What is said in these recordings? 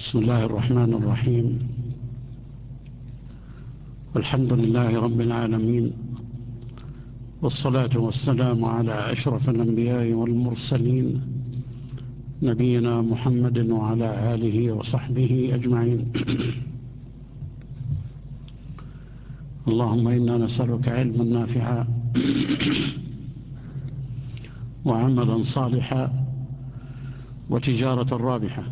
بسم الله الرحمن الرحيم. والحمد لله رب العالمين، والصلاة والسلام على أشرف الأنبياء والمرسلين نبينا محمد وعلى آله وصحبه أجمعين. اللهم إنا نسألك علما نافعا وعملا صالحا وتجارة رابحة.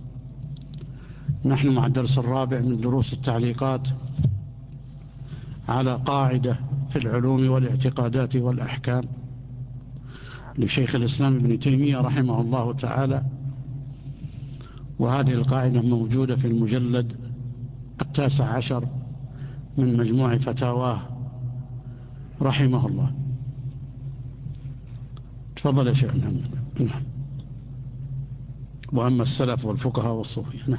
نحن مع الدرس الرابع من دروس التعليقات على قاعدة في العلوم والاعتقادات والأحكام لشيخ الإسلام ابن تيمية رحمه الله تعالى، وهذه القاعدة موجودة في المجلد 19 من مجموع فتاواه رحمه الله. تفضل يا شيخ محمد. وأما السلف والفقهاء والصوفية. نعم.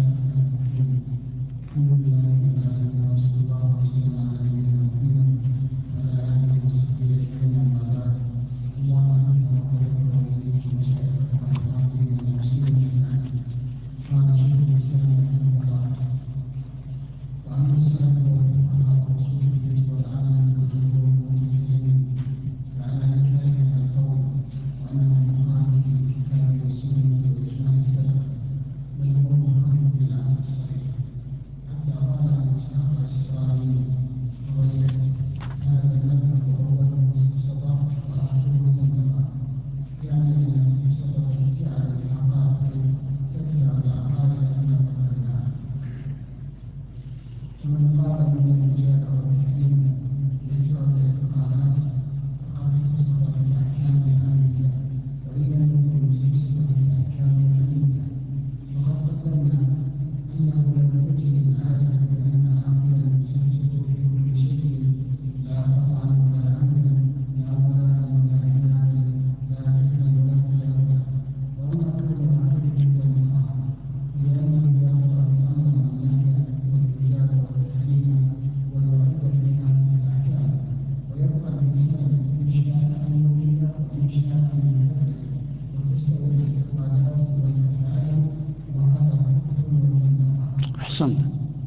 أحسن.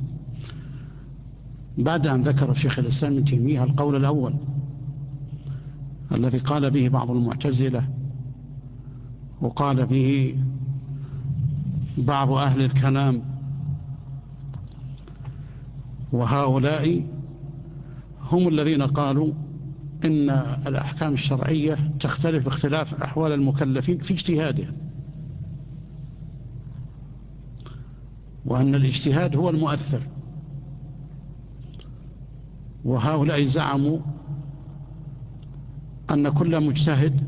بعد أن ذكر شيخ الإسلام ابن تيمية القول الأول الذي قال به بعض المعتزلة وقال به بعض أهل الكلام، وهؤلاء هم الذين قالوا إن الأحكام الشرعية تختلف اختلاف أحوال المكلفين في اجتهادهم، وأن الاجتهاد هو المؤثر. وهؤلاء زعموا أن كل مجتهد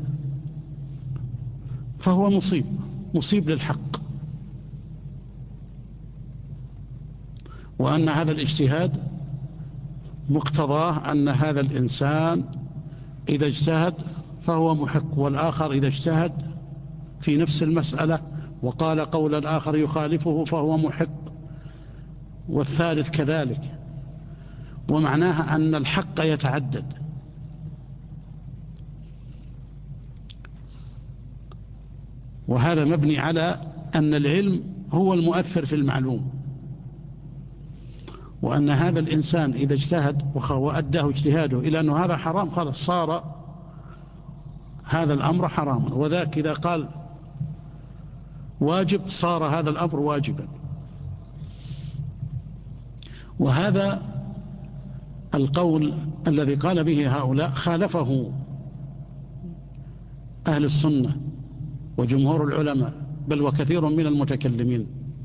فهو مصيب للحق، وأن هذا الاجتهاد مقتضاه أن هذا الإنسان إذا اجتهد فهو محق، والآخر إذا اجتهد في نفس المسألة وقال قولا آخر يخالفه فهو محق، والثالث كذلك. ومعناها أن الحق يتعدد، وهذا مبني على أن العلم هو المؤثر في المعلوم، وأن هذا الإنسان إذا اجتهد وأداه اجتهاده إلى أنه هذا حرام خلاص صار هذا الأمر حراما، وذاك إذا قال واجب صار هذا الأمر واجبا. وهذا القول الذي قال به هؤلاء خالفه أهل السنة وجمهور العلماء بل وكثير من المتكلمين،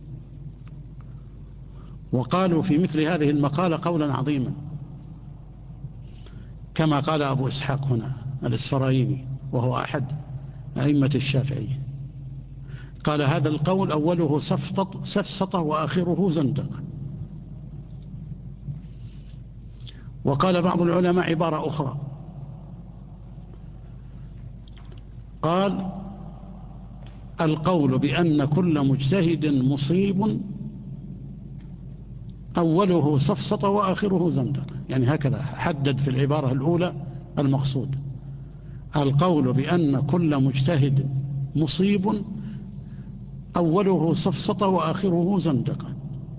وقالوا في مثل هذه المقالة قولا عظيما كما قال أبو إسحاق هنا الإسفرايني وهو أحد أئمة الشافعية، قال هذا القول أوله سفسطة وآخره زندقة. وقال بعض العلماء عبارة أخرى، قال القول بأن كل مجتهد مصيب أوله سفسطة وآخره زندقة، يعني هكذا حدد في العبارة الأولى المقصود. القول بأن كل مجتهد مصيب أوله سفسطة وآخره زندقة.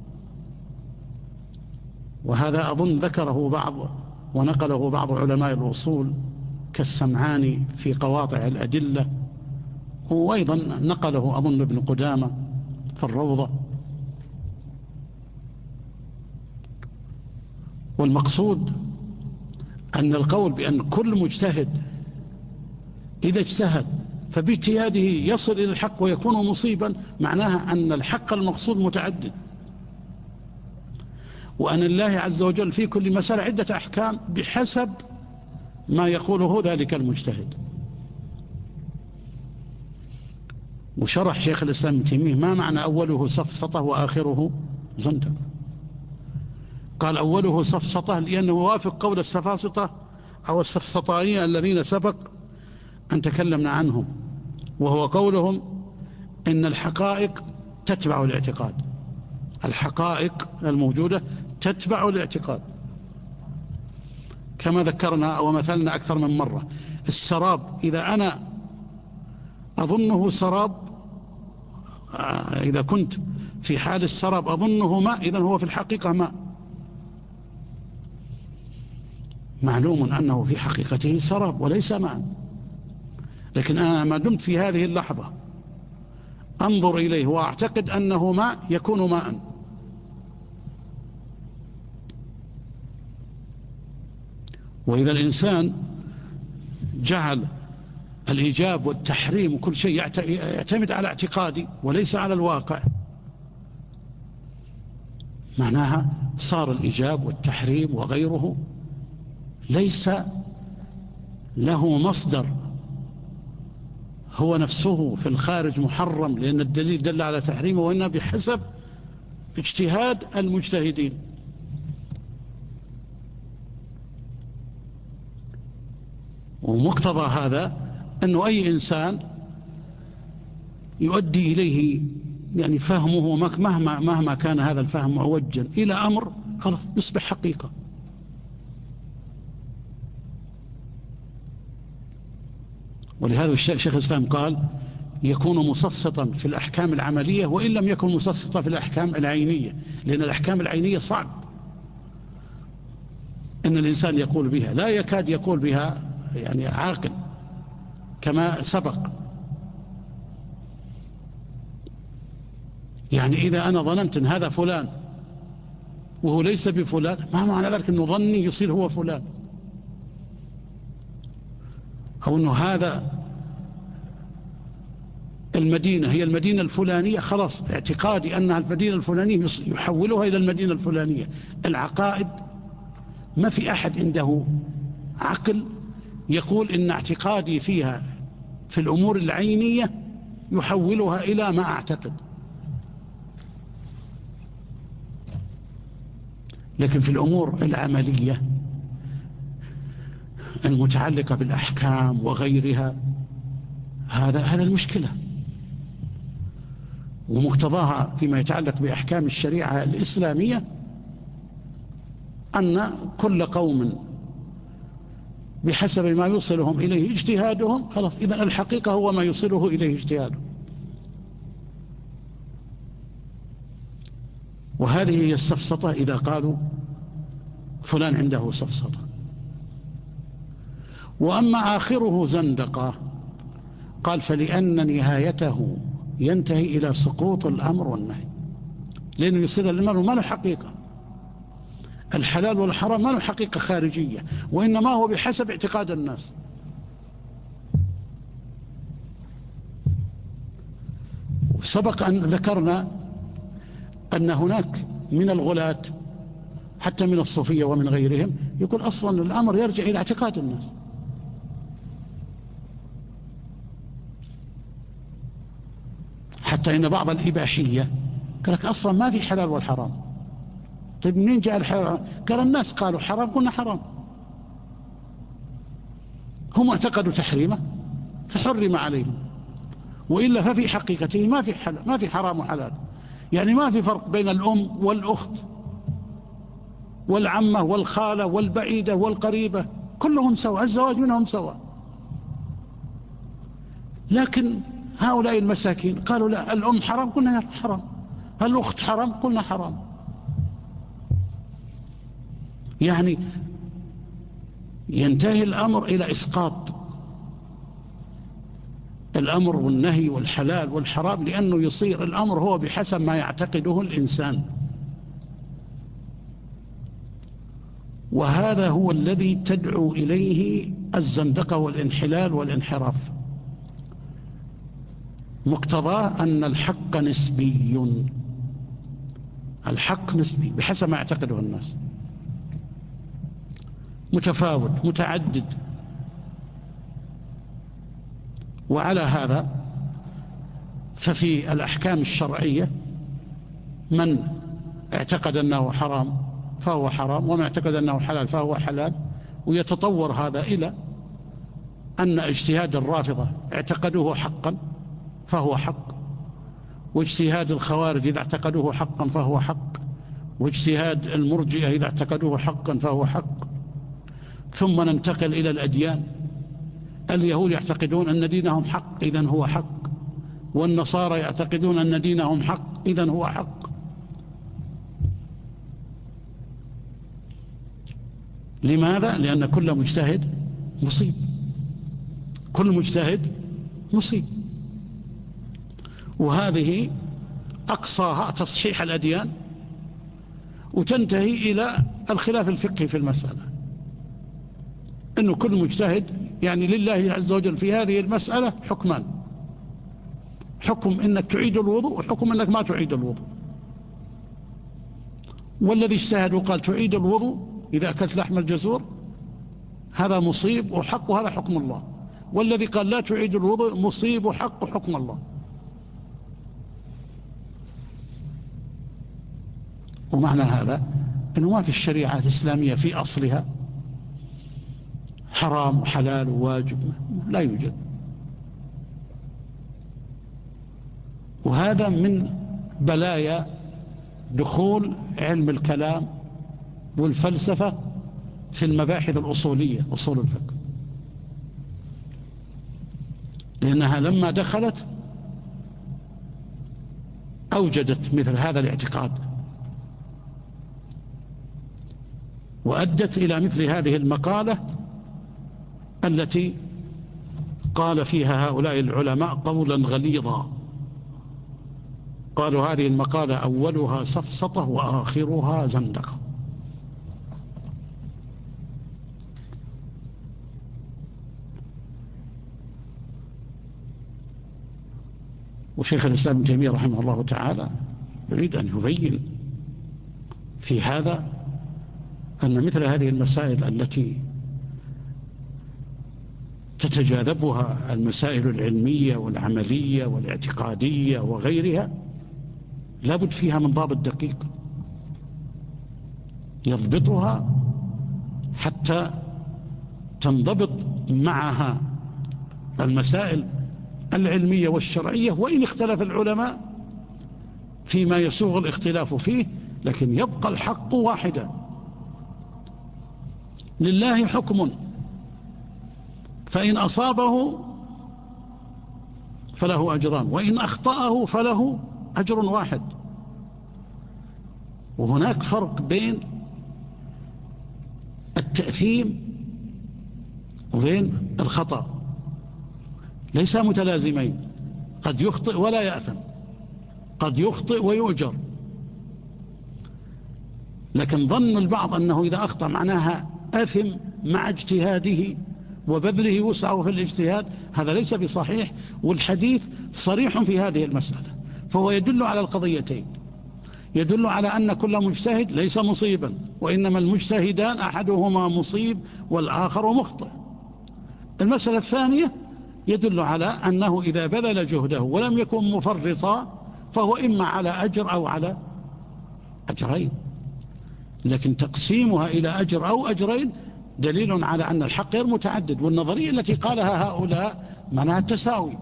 وهذا أظن ذكره بعض ونقله بعض علماء الأصول كالسمعاني في قواطع الأدلة، وأيضا نقله أظن ابن قدامة في الروضة. والمقصود أن القول بأن كل مجتهد إذا اجتهد فباجتهاده يصل إلى الحق ويكون مصيبا، معناها أن الحق المقصود متعدد، وأن الله عز وجل في كل مسألة عدة أحكام بحسب ما يقوله ذلك المجتهد. وشرح شيخ الإسلام ابن تيمية ما معنى أوله سفسطة وآخره زندقة. قال أوله سفسطة لأنه يوافق قول السفاسطة أو السفسطائية الذين سبق أن تكلمنا عنهم، وهو قولهم إن الحقائق تتبع الاعتقاد، الحقائق الموجودة تتبع الاعتقاد، كما ذكرنا ومثلنا أكثر من مرة. السراب إذا أنا أظنه سراب، إذا كنت في حال السراب أظنه ماء، إذن هو في الحقيقة ماء، معلوم أنه في حقيقته سراب وليس ماء. لكن أنا ما دمت في هذه اللحظة أنظر إليه وأعتقد أنه ماء، يكون ماء. وإذا الإنسان جعل الإيجاب والتحريم وكل شيء يعتمد على اعتقادي وليس على الواقع، معناها صار الإيجاب والتحريم وغيره ليس له مصدر هو نفسه في الخارج محرم لأن الدليل دل على تحريمه، وإنه بحسب اجتهاد المجتهدين. ومقتضى هذا أنه أي إنسان يؤدي إليه يعني فهمه مهما كان هذا الفهم معوجا إلى أمر خلاص يصبح حقيقة. ولهذا الشيخ الإسلام قال يكون مسسطا في الأحكام العملية وإن لم يكن مسسطا في الأحكام العينية، لأن الأحكام العينية صعب أن الإنسان يقول بها، لا يكاد يقول بها يعني عاقل كما سبق. يعني إذا أنا ظننت أن هذا فلان وهو ليس بفلان، ما معنى ذلك أنه ظني يصير هو فلان، أو أنه هذا المدينة هي المدينة الفلانية، خلاص اعتقادي أنها المدينة الفلانية يحولها إلى المدينة الفلانية. العقائد ما في أحد عنده عقل يقول إن اعتقادي فيها في الأمور العينية يحولها إلى ما أعتقد. لكن في الأمور العملية المتعلقة بالأحكام وغيرها هذا المشكلة. ومقتضاها فيما يتعلق بأحكام الشريعة الإسلامية أن كل قوم بحسب ما يوصلهم إليه اجتهادهم، خلاص إذن الحقيقة هو ما يوصله إليه اجتهادهم. وهذه هي السفسطة إذا قالوا فلان عنده سفسطة. وأما آخره زندقة قال فلأن نهايته ينتهي إلى سقوط الأمر والنهي، لأنه يصير الأمر ما له حقيقة، الحلال والحرام ما له حقيقة خارجية، وإنما هو بحسب اعتقاد الناس. وسبق أن ذكرنا أن هناك من الغلاة حتى من الصوفية ومن غيرهم يقول أصلا الأمر يرجع إلى اعتقاد الناس. حتى إن بعض الإباحية قال لك أصلا ما في حلال والحرام. طيب منين جاء الحلال؟ قال الناس قالوا حرام قلنا حرام، هم اعتقدوا تحريمه فحرم عليهم، وإلا ففي حقيقته ما في حرام وحلال. يعني ما في فرق بين الأم والأخت والعمة والخالة والبعيدة والقريبة، كلهم سواء، الزواج منهم سواء. لكن هؤلاء المساكين قالوا لا، الأم حرام، قلنا حرام، الأخت حرام، قلنا حرام. يعني ينتهي الأمر إلى إسقاط الأمر والنهي والحلال والحرام، لأنه يصير الأمر هو بحسب ما يعتقده الإنسان. وهذا هو الذي تدعو إليه الزندقة والانحلال والانحراف. مقتضاه أن الحق نسبي، الحق نسبي بحسب ما يعتقده الناس، متفاوت متعدد. وعلى هذا ففي الأحكام الشرعية من اعتقد أنه حرام فهو حرام، ومن اعتقد أنه حلال فهو حلال. ويتطور هذا إلى أن اجتهاد الرافضة اعتقدوه حقا فهو حق، واجتهاد الخوارج إذا اعتقدوه حقا فهو حق، واجتهاد المرجئة إذا اعتقدوه حقا فهو حق. ثم ننتقل إلى الأديان. اليهود يعتقدون أن دينهم حق إذن هو حق، والنصارى يعتقدون أن دينهم حق إذن هو حق. لماذا؟ لأن كل مجتهد مصيب، كل مجتهد مصيب. وهذه أقصاها تصحيح الأديان، وتنتهي إلى الخلاف الفقهي في المسألة، أنه كل مجتهد يعني لله عز وجل في هذه المسألة حكمان: حكم أنك تعيد الوضوء، وحكم أنك ما تعيد الوضوء. والذي اجتهد وقال تعيد الوضوء إذا أكلت لحم الجزور هذا مصيب وحق، وهذا حكم الله. والذي قال لا تعيد الوضوء مصيب وحق وحكم الله. ومعنى هذا أنه ما في الشريعة الإسلامية في أصلها حرام وحلال وواجب، لا يوجد. وهذا من بلايا دخول علم الكلام والفلسفة في المباحث الأصولية، أصول الفقه، لأنها لما دخلت أوجدت مثل هذا الاعتقاد، وأدت إلى مثل هذه المقالة التي قال فيها هؤلاء العلماء قولا غليظا. قالوا هذه المقالة أولها سفسطة وآخرها زندقة. وشيخ الإسلام ابن تيمية رحمه الله تعالى يريد أن يبين في هذا أن مثل هذه المسائل التي تتجاذبها المسائل العلمية والعملية والاعتقادية وغيرها لابد فيها من ضابط دقيق يضبطها حتى تنضبط معها المسائل العلمية والشرعية، وإن اختلف العلماء فيما يسوغ الاختلاف فيه، لكن يبقى الحق واحدا. لله حكم، فإن أصابه فله أجران، وإن أخطأه فله أجر واحد. وهناك فرق بين التأثيم وبين الخطأ، ليس متلازمين. قد يخطئ ولا يأثم، قد يخطئ ويؤجر. لكن ظن البعض أنه إذا أخطأ معناها أثم مع اجتهاده وبذله وسعه في الاجتهاد، هذا ليس بصحيح. والحديث صريح في هذه المسألة، فهو يدل على القضيتين. يدل على أن كل مجتهد ليس مصيبا، وإنما المجتهدان أحدهما مصيب والآخر مخطئ. المسألة الثانية يدل على أنه إذا بذل جهده ولم يكن مفرطا فهو إما على أجر أو على أجرين. لكن تقسيمها إلى أجر أو أجرين دليل على أن الحق غير متعدد. والنظرية التي قالها هؤلاء معناها التساوي،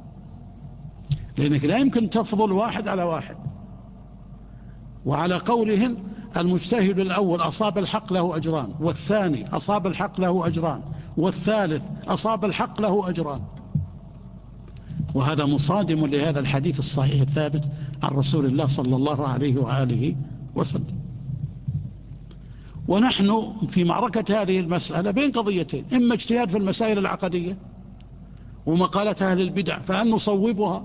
لأنك لا يمكن تفضل واحد على واحد. وعلى قولهم المجتهد الأول أصاب الحق له أجران، والثاني أصاب الحق له أجران، والثالث أصاب الحق له أجران. وهذا مصادم لهذا الحديث الصحيح الثابت عن رسول الله صلى الله عليه وآله وسلم. ونحن في معركة هذه المسألة بين قضيتين: إما اجتهاد في المسائل العقدية ومقالة أهل البدع فأن نصوبها،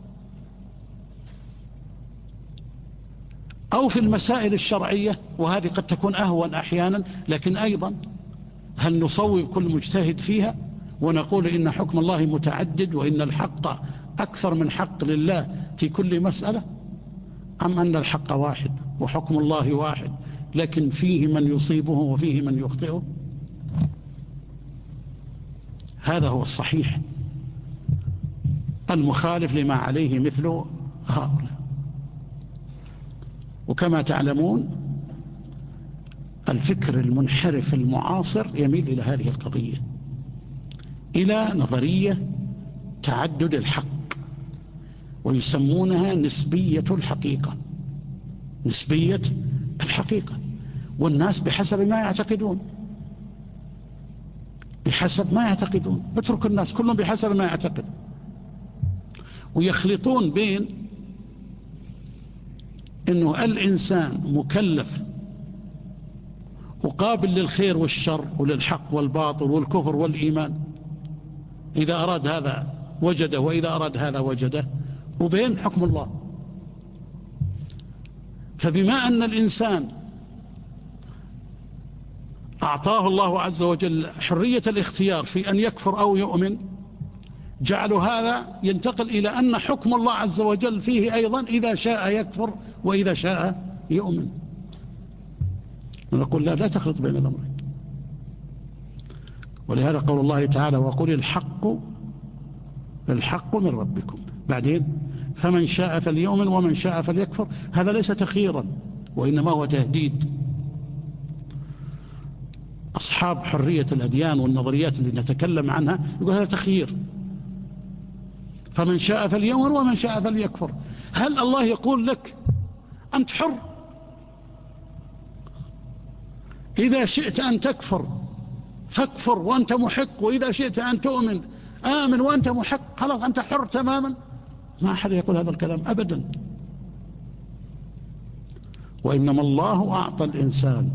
أو في المسائل الشرعية، وهذه قد تكون أهون أحيانا، لكن أيضا هل نصوب كل مجتهد فيها ونقول إن حكم الله متعدد وإن الحق أكثر من حق لله في كل مسألة، أم أن الحق واحد وحكم الله واحد لكن فيه من يصيبه وفيه من يخطئه؟ هذا هو الصحيح المخالف لما عليه مثل هؤلاء. وكما تعلمون الفكر المنحرف المعاصر يميل إلى هذه القضية، إلى نظرية تعدد الحق، ويسمونها نسبية الحقيقة. نسبية الحقيقة، والناس بحسب ما يعتقدون، بحسب ما يعتقدون، اترك الناس كلهم بحسب ما يعتقد، ويخلطون بين إنه الإنسان مكلف وقابل للخير والشر وللحق والباطل والكفر والإيمان، إذا أراد هذا وجده وإذا أراد هذا وجده، وبين حكم الله. فبما أن الإنسان أعطاه الله عز وجل حرية الاختيار في أن يكفر أو يؤمن، جعلوا هذا ينتقل إلى أن حكم الله عز وجل فيه أيضا إذا شاء يكفر وإذا شاء يؤمن. نقول لا تخلط بين الأمرين. ولهذا قول الله تعالى: وقل الحق من ربكم. بعدين فمن شاء فليؤمن ومن شاء فليكفر. هذا ليس تخييرا وإنما هو تهديد. أصحاب حرية الأديان والنظريات اللي نتكلم عنها يقول هذا تخيير، فمن شاء فليؤمن ومن شاء فليكفر. هل الله يقول لك أنت حر، إذا شئت أن تكفر فاكفر وأنت محق، وإذا شئت أن تؤمن آمن وأنت محق، خلاص أنت حر تماما؟ ما أحد يقول هذا الكلام أبدا. وإنما الله أعطى الإنسان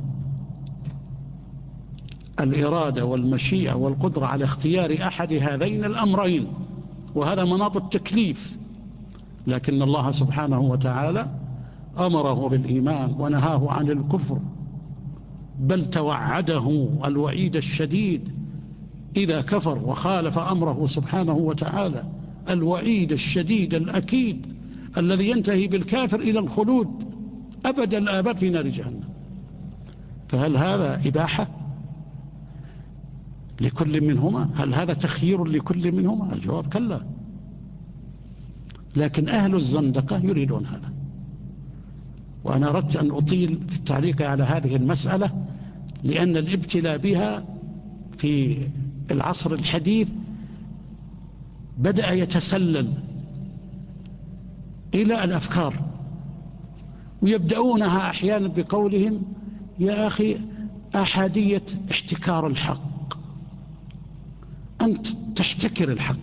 الإرادة والمشيئة والقدرة على اختيار أحد هذين الأمرين، وهذا مناط التكليف. لكن الله سبحانه وتعالى أمره بالإيمان ونهاه عن الكفر، بل توعده الوعيد الشديد إذا كفر وخالف أمره سبحانه وتعالى، الوعيد الشديد الأكيد الذي ينتهي بالكافر إلى الخلود أبد الآباد في نار جهنم. فهل هذا إباحة لكل منهما؟ هل هذا تخيير لكل منهما؟ الجواب كلا. لكن أهل الزندقة يريدون هذا. وأنا أردت أن أطيل في التعليق على هذه المسألة، لأن الابتلاء بها في العصر الحديث بدأ يتسلل إلى الأفكار، ويبدأونها أحيانا بقولهم يا أخي أحادية احتكار الحق، أنت تحتكر الحق.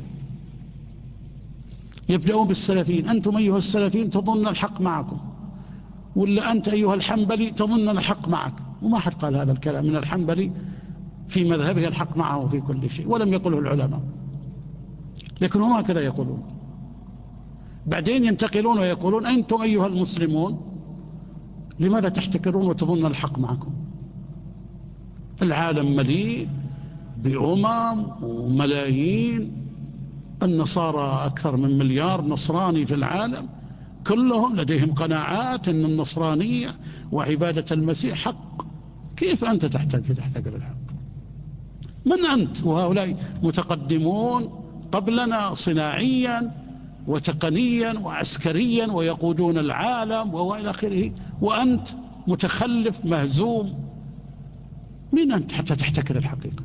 يبدأون بالسلفيين: أنتم أيها السلفيين تظن الحق معكم، ولا أنت أيها الحنبلي تظن الحق معك. وما حد قال هذا الكلام من الحنبلي في مذهبه الحق معه في كل شيء، ولم يقله العلماء، لكن هم هكذا يقولون. بعدين ينتقلون ويقولون: أنتم أيها المسلمون لماذا تحتكرون وتظن الحق معكم؟ العالم مليء بأمم وملايين، النصارى أكثر من 1 مليار نصراني في العالم، كلهم لديهم قناعات أن النصرانية وعبادة المسيح حق. كيف أنت تحتكر الحق؟ من أنت؟ وهؤلاء متقدمون قبلنا صناعيا وتقنيا وعسكريا ويقودون العالم وإلى آخره، وأنت متخلف مهزوم. من أنت حتى تحتكر الحقيقة؟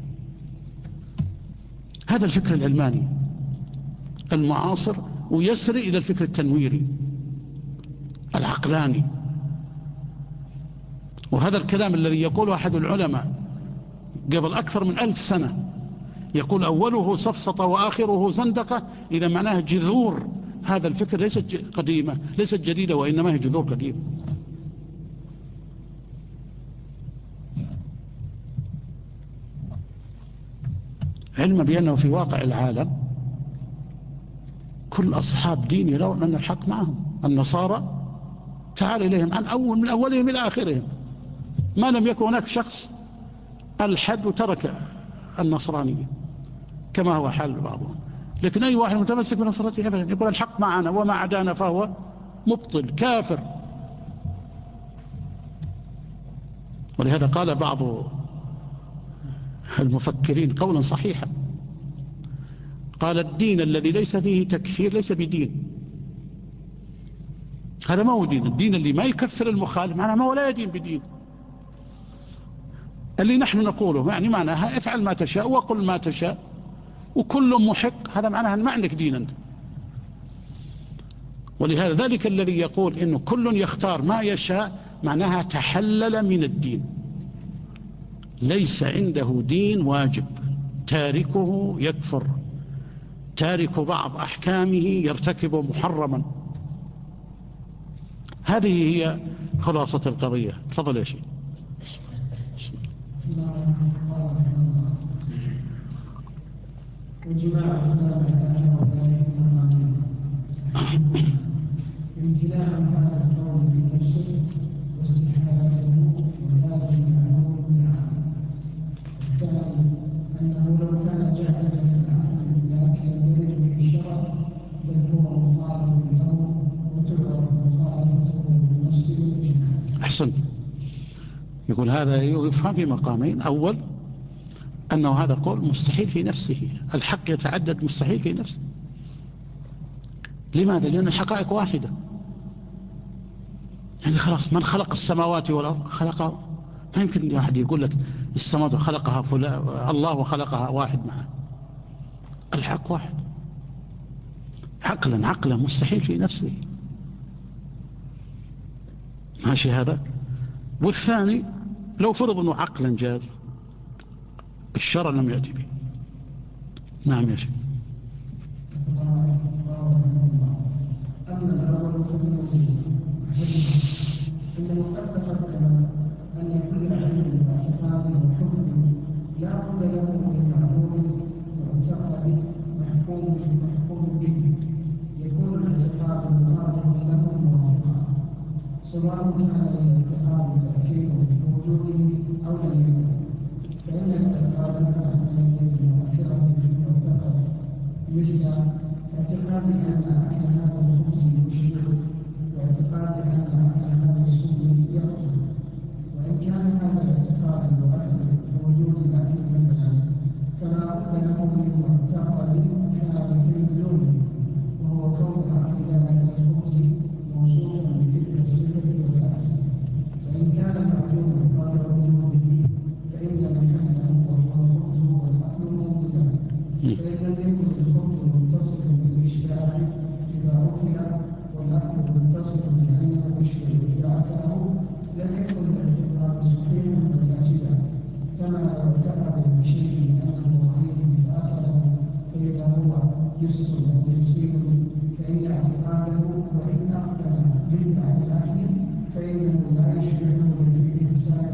هذا الفكر العلماني المعاصر، ويسري إلى الفكر التنويري العقلاني. وهذا الكلام الذي يقوله أحد العلماء قبل أكثر من 1000 سنة يقول أوله سفسطة وآخره زندقة، إذا معناه جذور هذا الفكر ليست قديمة، ليست جديدة، وإنما هي جذور قديمة. علما بأنه في واقع العالم كل أصحاب دين يرون أن الحق معهم. النصارى تعال إليهم من أولهم إلى آخرهم، ما لم يكن هناك شخص الحد وترك النصرانية كما هو حال بعضهم. لكن أي واحد متمسك بنصرته أبدا يقول الحق معنا وما عدانا فهو مبطل كافر. ولهذا قال بعض المفكرين قولا صحيحا، قال الدين الذي ليس فيه تكفير ليس بدين. هذا ما هو دين. الدين اللي ما يكفر المخالف معناه ما هو لا يدين بدين. اللي نحن نقوله يعني معناها افعل ما تشاء وقل ما تشاء وكل محق، هذا معناها ما عندك دين أنت. ولهذا ذلك الذي يقول إنه كل يختار ما يشاء معناها تحلل من الدين، ليس عنده دين واجب، تاركه يكفر، تارك بعض أحكامه يرتكب محرما. هذه هي خلاصة القضية. تفضل يا شيخ. امتناع هذا القول بنفسه واستحالته وذلك المعلوم بالعقل. الثاني انه لو كان جائزا العقل لكن يريد به الشرع بل هو مخالف له وتعرف مخالفته بالنص والاجماع. احسن. يقول هذا يفهم في مقامين. اول انه هذا قول مستحيل في نفسه، الحق يتعدد مستحيل في نفسه. لماذا؟ لأن الحقائق واحدة. يعني خلاص من خلق السماوات والأرض خلقها، ما يمكن واحد يقول لك السماوات خلقها الله وخلقها واحد معه. الحق واحد عقلا مستحيل في نفسه. ماشي هذا. والثاني لو فرض أنه عقلا جاز الشرع لم يأتي به. نعم يا شيخ. إنه قد تقدم أن كل علم واعتقاد وحكم لا بد له من معلوم معتقد محكوم به، يكون الاعتقاد مخالفا له موافقا، سواء كان الاعتقاد تأثير في وجوده أو لم يكن. فإن الاعتقاد من مؤثرة في المعتقد مثل اعتقاد أن أكل هذا الخبز يشبع، واعتقاد أن أكل هذا السم يقتل. وإن كان هذا الاعتقاد يؤثر في وجود الأكل مثلا فلا بد له من معتقد ثابت بدونه، وهو كون أكل ذلك الخبز موصوفا بتلك الصفة والأكل. فإن كان معلوما قبل وجوده فإن محله وهو الخبز والأكل موجودا. فإن لم يكن الخبز متصفا بالإشباع إذا أكل والأكل متصف بأنه يشبع إذا أكله لم يكن الاعتقاد صحيحا بل فاسدا. كما لو اعتقد بشيء أنه رهيب فأكله فإذا هو جسر أو يسير فإن اعتقاده وإن أقدم به بعد الأكل فإنه لا يشبعه بحساب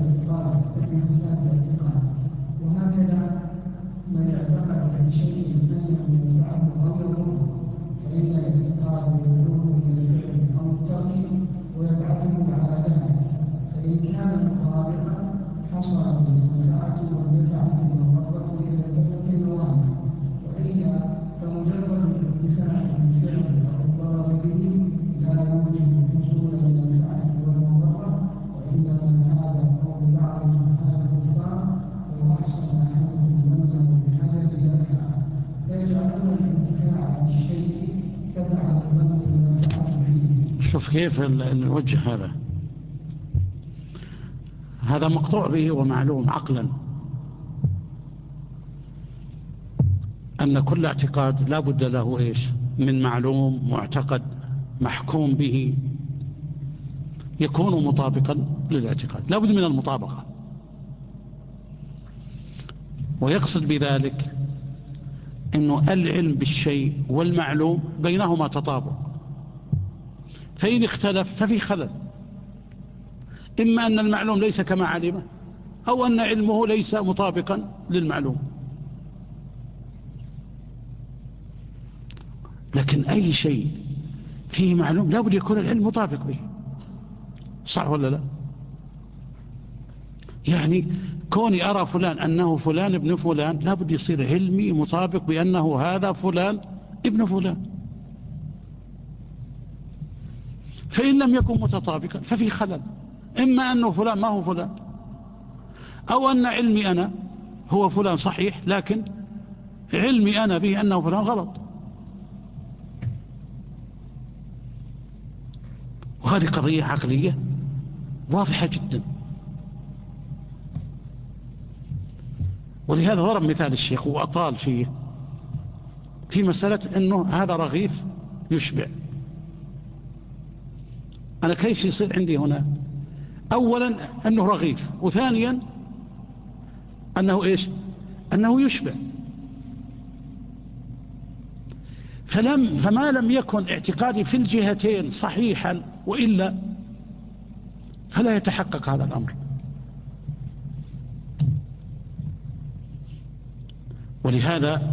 الاعتقاد. وهكذا من اعتقد بشيء أنه ينفعه أو يضره فإن الاعتقاد يدعوه إلى الفعل أو الترك ويبعثه على ذلك. فإن كان مطابقا حصل بالمنفعة والنفعة المضرة إلى الفعل الموانع، وإلا فمجرد الانتفاع بالفعل أو الضرر به لا يوجب حصول المنفعة والمضرة، وإنما هذا قول بعض سبحانه الكفار وأحسن أحدهم منه بحاجة الأفعال، فيجعلون الانتفاع بالشيء تبعا لمن المنفعة فيه. شوف كيف الوجه هذا مقطوع به ومعلوم عقلا أن كل اعتقاد لا بد له إيش من معلوم معتقد محكوم به يكون مطابقا للاعتقاد، لا بد من المطابقة. ويقصد بذلك أنه العلم بالشيء والمعلوم بينهما تطابق، فإن اختلف ففي خلل، إما أن المعلوم ليس كما علمه أو أن علمه ليس مطابقا للمعلوم. لكن أي شيء فيه معلوم لابد يكون العلم مطابق به، صح ولا لا؟ يعني كوني أرى فلان أنه فلان ابن فلان لابد يصير علمي مطابق بأنه هذا فلان ابن فلان، فإن لم يكن متطابقا ففي خلل، إما أنه فلان ما هو فلان، أو أن علمي أنا هو فلان صحيح لكن علمي أنا به أنه فلان غلط. وهذه قضية عقلية واضحة جدا. ولهذا ضرب مثال الشيخ وأطال فيه في مسألة أنه هذا رغيف يشبع. أنا كيف يصير عندي هنا؟ أولا أنه رغيف، وثانيا أنه إيش؟ أنه يشبع. فما لم يكن اعتقادي في الجهتين صحيحا وإلا فلا يتحقق هذا الأمر. ولهذا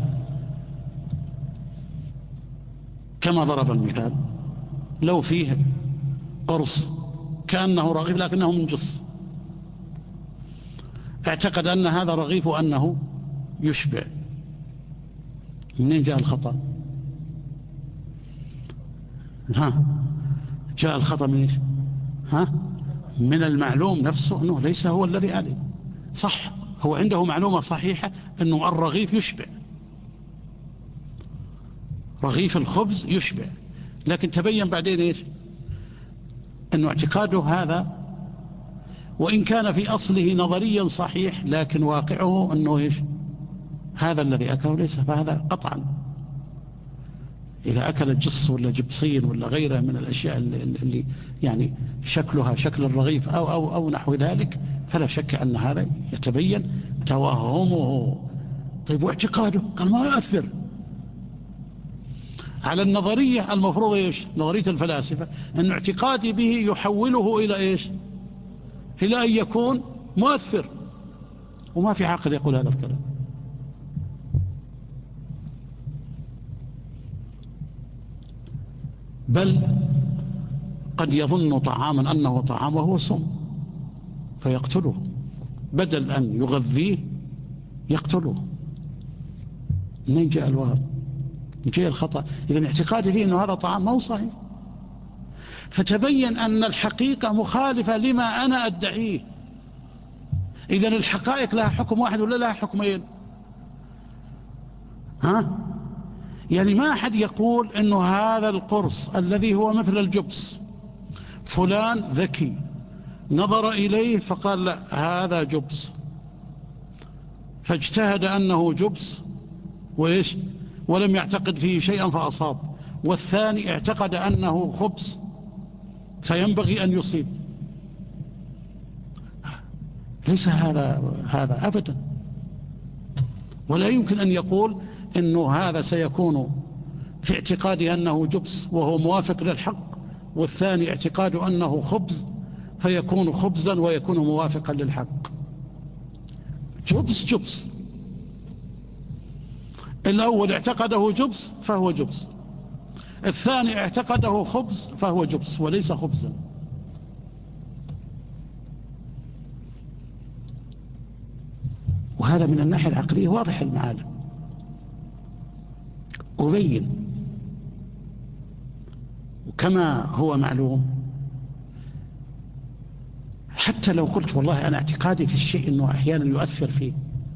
كما ضرب المثال لو فيه قرص كأنه رغيف لكنه من جص، اعتقد أن هذا رغيف وأنه يشبع، منين جاء الخطأ؟ جاء الخطأ من إيش؟ من المعلوم نفسه أنه ليس هو الذي علم. صح، هو عنده معلومة صحيحة أنه الرغيف يشبع، رغيف الخبز يشبع، لكن تبين بعدين إيش؟ أنه اعتقاده هذا وإن كان في أصله نظريا صحيح لكن واقعه أنه إيش؟ هذا الذي أكله ليس، فهذا قطعا إذا أكل جص ولا جبصين ولا غيره من الأشياء اللي يعني شكلها شكل الرغيف أو نحو ذلك، فلا شك أن هذا يتبين توهمه. طيب واعتقاده؟ قال ما يؤثر على النظرية المفروض إيش؟ نظرية الفلاسفة أن اعتقادي به يحوله إلى إيش؟ إلى أن يكون مؤثر، وما في عاقل يقول هذا الكلام. بل قد يظن طعاما أنه طعام وهو سم فيقتله، بدل أن يغذيه يقتله. منين جاء الوهم؟ جاء الخطأ. إذن اعتقادي فيه أنه هذا طعام ما هو صحيح، فتبين أن الحقيقة مخالفة لما أنا أدعيه. إذن الحقائق لها حكم واحد ولا لها حكمين؟ يعني ما أحد يقول أنه هذا القرص الذي هو مثل الجبس فلان ذكي نظر إليه فقال لا هذا جبس، فاجتهد أنه جبس وإيش؟ ولم يعتقد فيه شيئا فأصاب، والثاني اعتقد أنه خبز فينبغي أن يصيب. ليس هذا أبدا. ولا يمكن أن يقول أنه هذا سيكون في اعتقادي أنه جبس وهو موافق للحق، والثاني اعتقاد أنه خبز فيكون خبزا ويكون موافقا للحق. جبس. الأول اعتقده جبس فهو جبس، الثاني اعتقده خبز فهو جبس وليس خبزا. وهذا من الناحية العقلية واضح المعالم. أبين وكما هو معلوم، حتى لو قلت والله أنا اعتقادي في الشيء أنه أحيانا يؤثر فيه،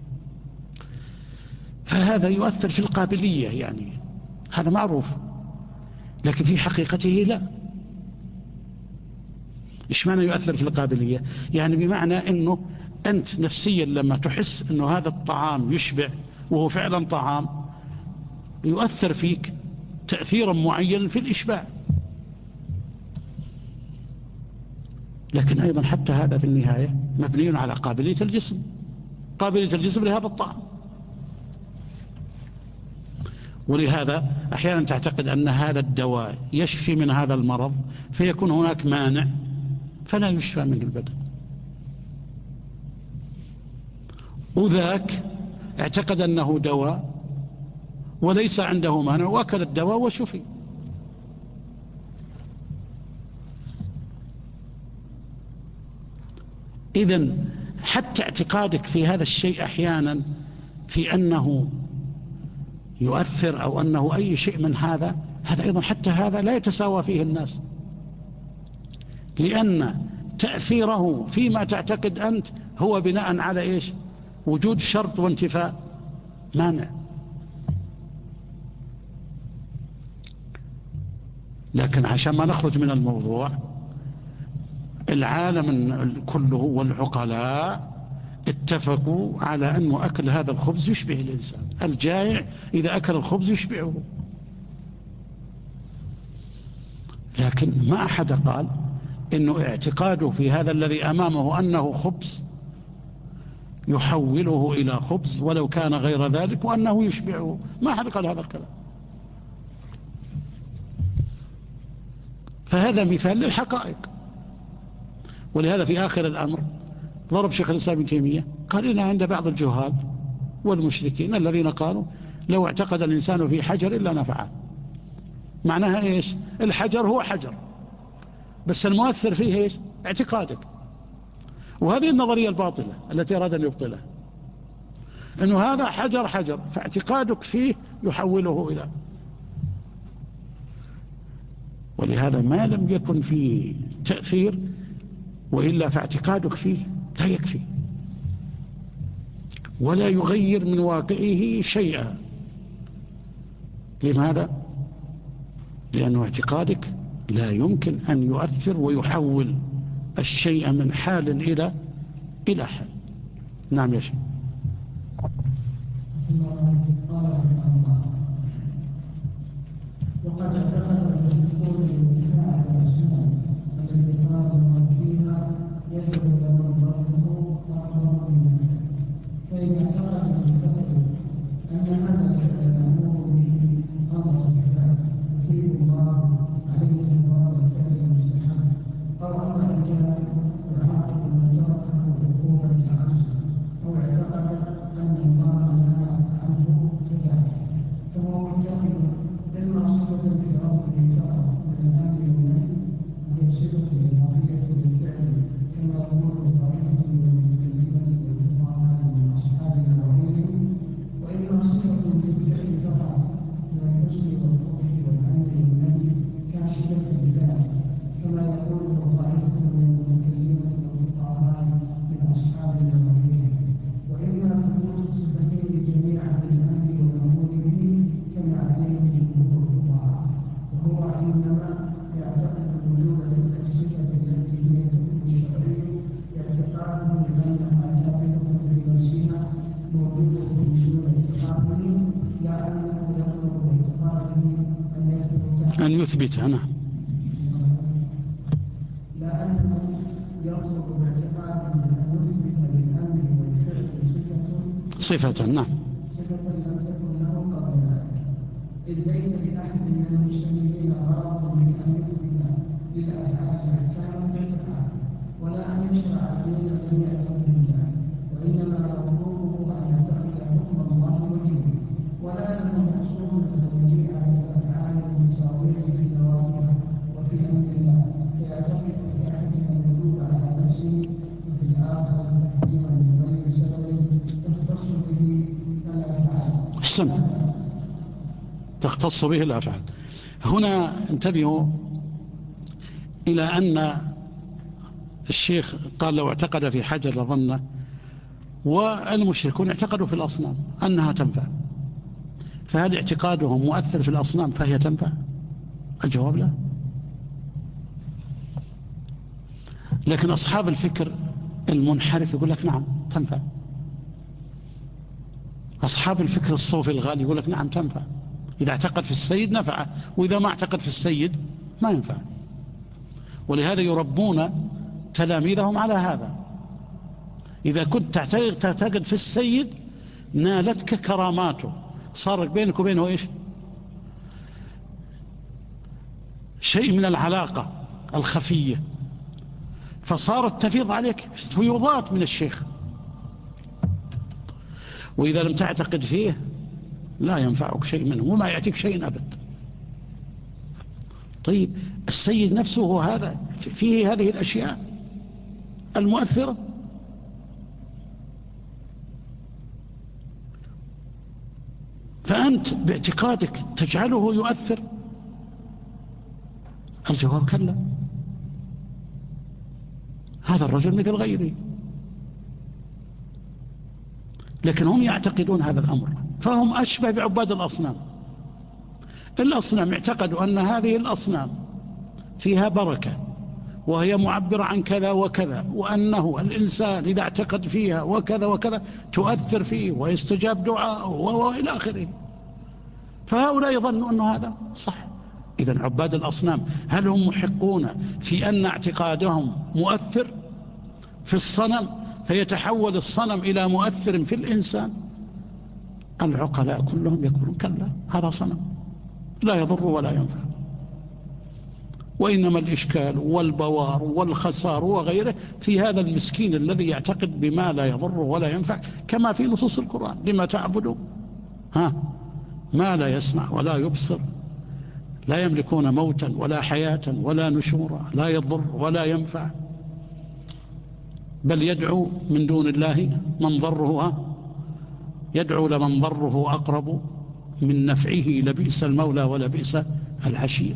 فهذا يؤثر في القابلية، يعني هذا معروف، لكن في حقيقته لا. إيش معنى يؤثر في القابلية؟ يعني بمعنى أنه أنت نفسيا لما تحس أنه هذا الطعام يشبع وهو فعلا طعام، يؤثر فيك تأثيرا معينا في الإشباع. لكن أيضا حتى هذا في النهاية مبني على قابلية الجسم لهذا الطعام. ولهذا أحيانا تعتقد أن هذا الدواء يشفي من هذا المرض، فيكون هناك مانع فلا يشفى من البدن. وذاك اعتقد أنه دواء وليس عنده مانع، وأكل الدواء وشفي. إذن حتى اعتقادك في هذا الشيء أحيانا في أنه يؤثر أو أنه أي شيء من هذا أيضا حتى هذا لا يتساوى فيه الناس، لأن تأثيره فيما تعتقد أنت هو بناء على إيش؟ وجود شرط وانتفاء مانع. لكن عشان ما نخرج من الموضوع، العالم كله والعقلاء اتفقوا على أن أكل هذا الخبز يشبه الإنسان. الجائع إذا أكل الخبز يشبعه، لكن ما أحد قال إنه اعتقاده في هذا الذي أمامه أنه خبز يحوله إلى خبز ولو كان غير ذلك، وأنه يشبعه. ما أحد قال هذا الكلام. فهذا مثال للحقائق. ولهذا في آخر الأمر ضرب شيخ الإسلام ابن تيمية، قال إن عند بعض الجهال والمشركين الذين قالوا لو اعتقد الإنسان في حجر إلا نفعه. معناها إيش؟ الحجر هو حجر، بس المؤثر فيه إيش؟ اعتقادك. وهذه النظرية الباطلة التي أراد أن يبطلها، أنه هذا حجر فاعتقادك فيه يحوله إلى. ولهذا ما لم يكن فيه تأثير وإلا فاعتقادك فيه لا يكفي ولا يغير من واقعه شيئا. لماذا؟ لأن اعتقادك لا يمكن أن يؤثر ويحول الشيء من حال إلى حال. نعم يا شيخ. وقد اعتقد بالدخول الانتفاع بالاسنان التي قال فيها يجب له ضربه اكبر من ذلك، فاذا اعتقد المفكر ان هذا المامور به امر صحيح يثيب الله عليه ثواب الفعل المستحب، او امر ايجاب يعاقب من تركه بعقوبه العصر، او اعتقد ان الله نهى عنه كذلك، فهو متهم إما صفة في أرضه فقط من الأمر والنهي، وهي صفة إضافية للفعل كما يقول طائفة من المتكلمين والفقهاء من أصحابنا وغيرهم، وإما صفة في الفعل فقط من الحسن والقبح والأمر والنهي كاشفة لذلك كما يقول طائفة من المتكلمين والفقهاء من أصحابنا وغيرهم، وإما ثبوت الصفتين جميعا للأمر والمأمور به كما عليه جمهور الفقهاء، وهو إنما يعتقد وجود تلك الصفة التي هي الحكم الشرعي اعتقاده لأنها ثابتة في نفسها موجودة بدون اعتقاده، لا أنه يطلب باعتقاده أن يثبتها. نعم. لا أنه يطلب باعتقاده أن يثبت للأمر والفعل صفة نعم لم تكن له قبل ذلك، إذ ليس لأحد من المجتمعين غرض من أن يثبت للأفعال أحكاما باعتقاد، ولا أن يشرع الدين الذي يعتقد الله، وإنما مطلوبه أن يعتقد حكم الله ودينه، ولا له مقصود المجيء على الأفعال المساوية في ذواتها وفي أمر الله، فيعتقد في أحدها الوجوب على نفسه وفي الآخر التحريم من غير سبب تختص به الأفعال. أحسن، تختص به الأفعال. هنا انتبهوا إلى أن الشيخ قال لو اعتقد في حجر لظنه، والمشركون اعتقدوا في الأصنام أنها تنفع، فهل اعتقادهم مؤثر في الأصنام فهي تنفع؟ الجواب لا. لكن أصحاب الفكر المنحرف يقول لك نعم تنفع. أصحاب الفكر الصوفي الغالي يقول لك نعم تنفع، إذا اعتقد في السيد نفعه، وإذا ما اعتقد في السيد ما ينفع. ولهذا يربون تلاميذهم على هذا. إذا كنت تعتقد في السيد نالتك كراماته، صار بينك وبينه إيش؟ شيء من العلاقة الخفية، فصارت تفيض عليك فيوضات من الشيخ، وإذا لم تعتقد فيه لا ينفعك شيء منه وما يأتيك شيء أبد. طيب السيد نفسه هذا فيه هذه الأشياء المؤثرة، فأنت باعتقادك تجعله يؤثر؟ الجواب كلا، هذا الرجل مثل غيره، لكن هم يعتقدون هذا الأمر، فهم أشبه بعباد الأصنام. الأصنام اعتقدوا أن هذه الأصنام فيها بركة وهي معبرة عن كذا وكذا، وأنه الإنسان إذا اعتقد فيها وكذا وكذا تؤثر فيه ويستجاب دعاءه وإلى آخره، فهؤلاء يظنوا أن هذا صح. إذن عباد الأصنام هل هم محقون في أن اعتقادهم مؤثر في الصنم فيتحول الصنم إلى مؤثر في الإنسان؟ العقلاء كلهم يقولون كلا، هذا صنم لا يضر ولا ينفع، وإنما الإشكال والبوار والخسار وغيره في هذا المسكين الذي يعتقد بما لا يضر ولا ينفع، كما في نصوص القرآن: لما تعبدوا ما لا يسمع ولا يبصر، لا يملكون موتا ولا حياة ولا نشورا، لا يضر ولا ينفع، بل يدعو من دون الله من ضره يدعو لمن ضره أقرب من نفعه، لبئس المولى ولبئس العشير.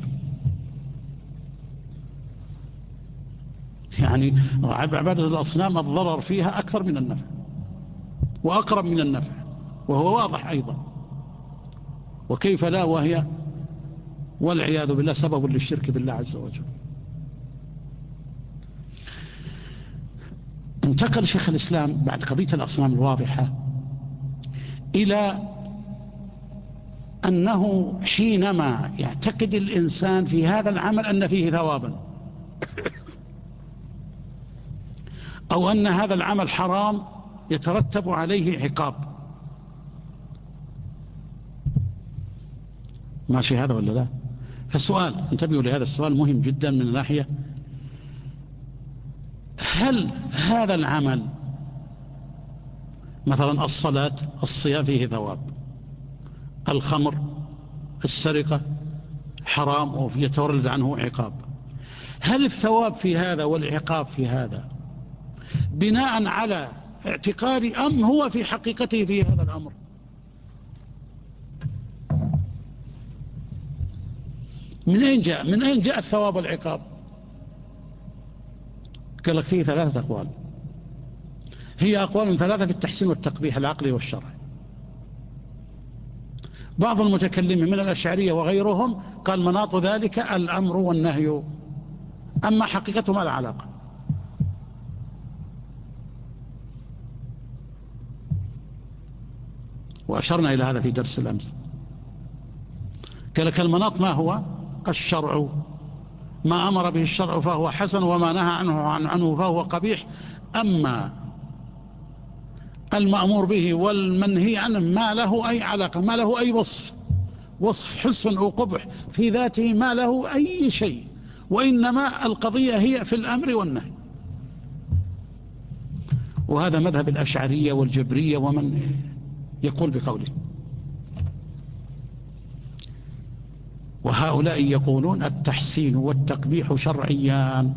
يعني عبادة الأصنام الضرر فيها أكثر من النفع وأقرب من النفع، وهو واضح أيضا، وكيف لا وهي والعياذ بالله سبب للشرك بالله عز وجل. انتقل شيخ الإسلام بعد قضية الأصنام الواضحة إلى أنه حينما يعتقد الإنسان في هذا العمل أن فيه ثوابا، أو أن هذا العمل حرام يترتب عليه عقاب، ماشي هذا ولا لا؟ فالسؤال، انتبهوا لهذا السؤال مهم جدا من ناحية: هل هذا العمل مثلا الصلاة الصيام فيه ثواب، الخمر السرقة حرام ويتولد عنه عقاب، هل الثواب في هذا والعقاب في هذا بناء على اعتقادي أم هو في حقيقته في هذا الأمر؟ من أين جاء الثواب والعقاب؟ قال لك فيه 3 أقوال، هي أقوال 3 في التحسين والتقبيح العقلي والشرعي. بعض المتكلمين من الأشعرية وغيرهم قال مناط ذلك الأمر والنهي، أما حقيقته ما لا علاقة. وأشرنا إلى هذا في درس الأمس. قال لك المناط ما هو؟ الشرع، ما أمر به الشرع فهو حسن، وما نهى عنه فهو قبيح. أما المأمور به والمنهي عنه ما له أي علاقة، ما له أي وصف حسن أو قبح في ذاته، ما له أي شيء، وإنما القضية هي في الأمر والنهي. وهذا مذهب الأشعرية والجبرية ومن يقول بقوله. وهؤلاء يقولون التحسين والتقبيح شرعيان،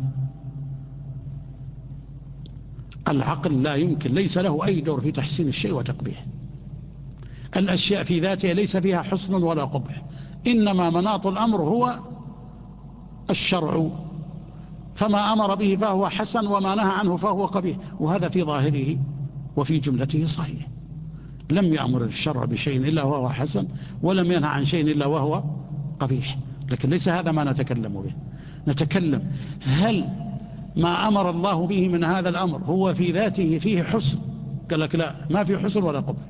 العقل لا يمكن، ليس له أي دور في تحسين الشيء وتقبيح. الأشياء في ذاتها ليس فيها حسن ولا قبح، إنما مناط الأمر هو الشرع، فما أمر به فهو حسن وما نهى عنه فهو قبيح. وهذا في ظاهره وفي جملته صحيح، لم يأمر الشرع بشيء إلا وهو حسن، ولم ينهى عن شيء إلا وهو قبيح. لكن ليس هذا ما نتكلم به، نتكلم هل ما أمر الله به من هذا الأمر هو في ذاته فيه حسن؟ قال لك لا، ما فيه حسن ولا قبح،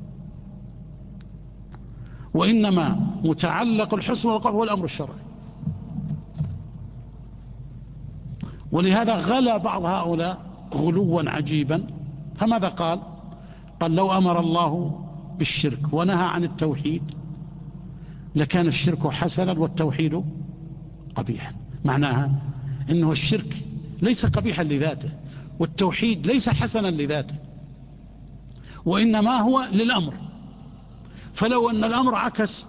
وإنما متعلق الحسن والقبح هو الأمر الشرعي. ولهذا غلا بعض هؤلاء غلوا عجيبا، فماذا قال؟ قال لو أمر الله بالشرك ونهى عن التوحيد لكان الشرك حسنا والتوحيد قبيحا. معناها إنه الشرك ليس قبيحا لذاته، والتوحيد ليس حسنا لذاته، وإنما هو للأمر. فلو أن الأمر عكس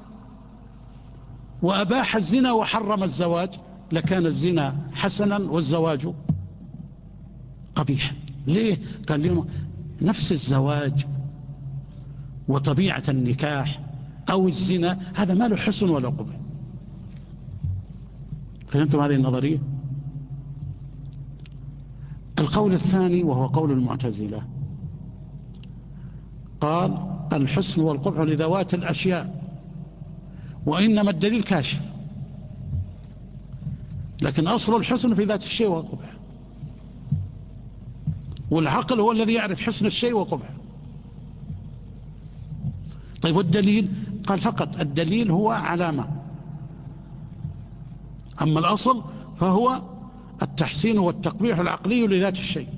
وأباح الزنا وحرم الزواج لكان الزنا حسنا والزواج قبيحا. ليه؟ قال لهم نفس الزواج وطبيعة النكاح أو الزنا هذا ما له حسن ولا قبح. فهمتم هذه النظرية؟ القول الثاني وهو قول المعتزلة، قال الحسن والقبح لذوات الأشياء، وإنما الدليل كاشف، لكن أصل الحسن في ذات الشيء والقبح، والعقل هو الذي يعرف حسن الشيء وقبحه. طيب والدليل؟ قال فقط الدليل هو علامة، أما الأصل فهو التحسين والتقبيح العقلي لذات الشيء.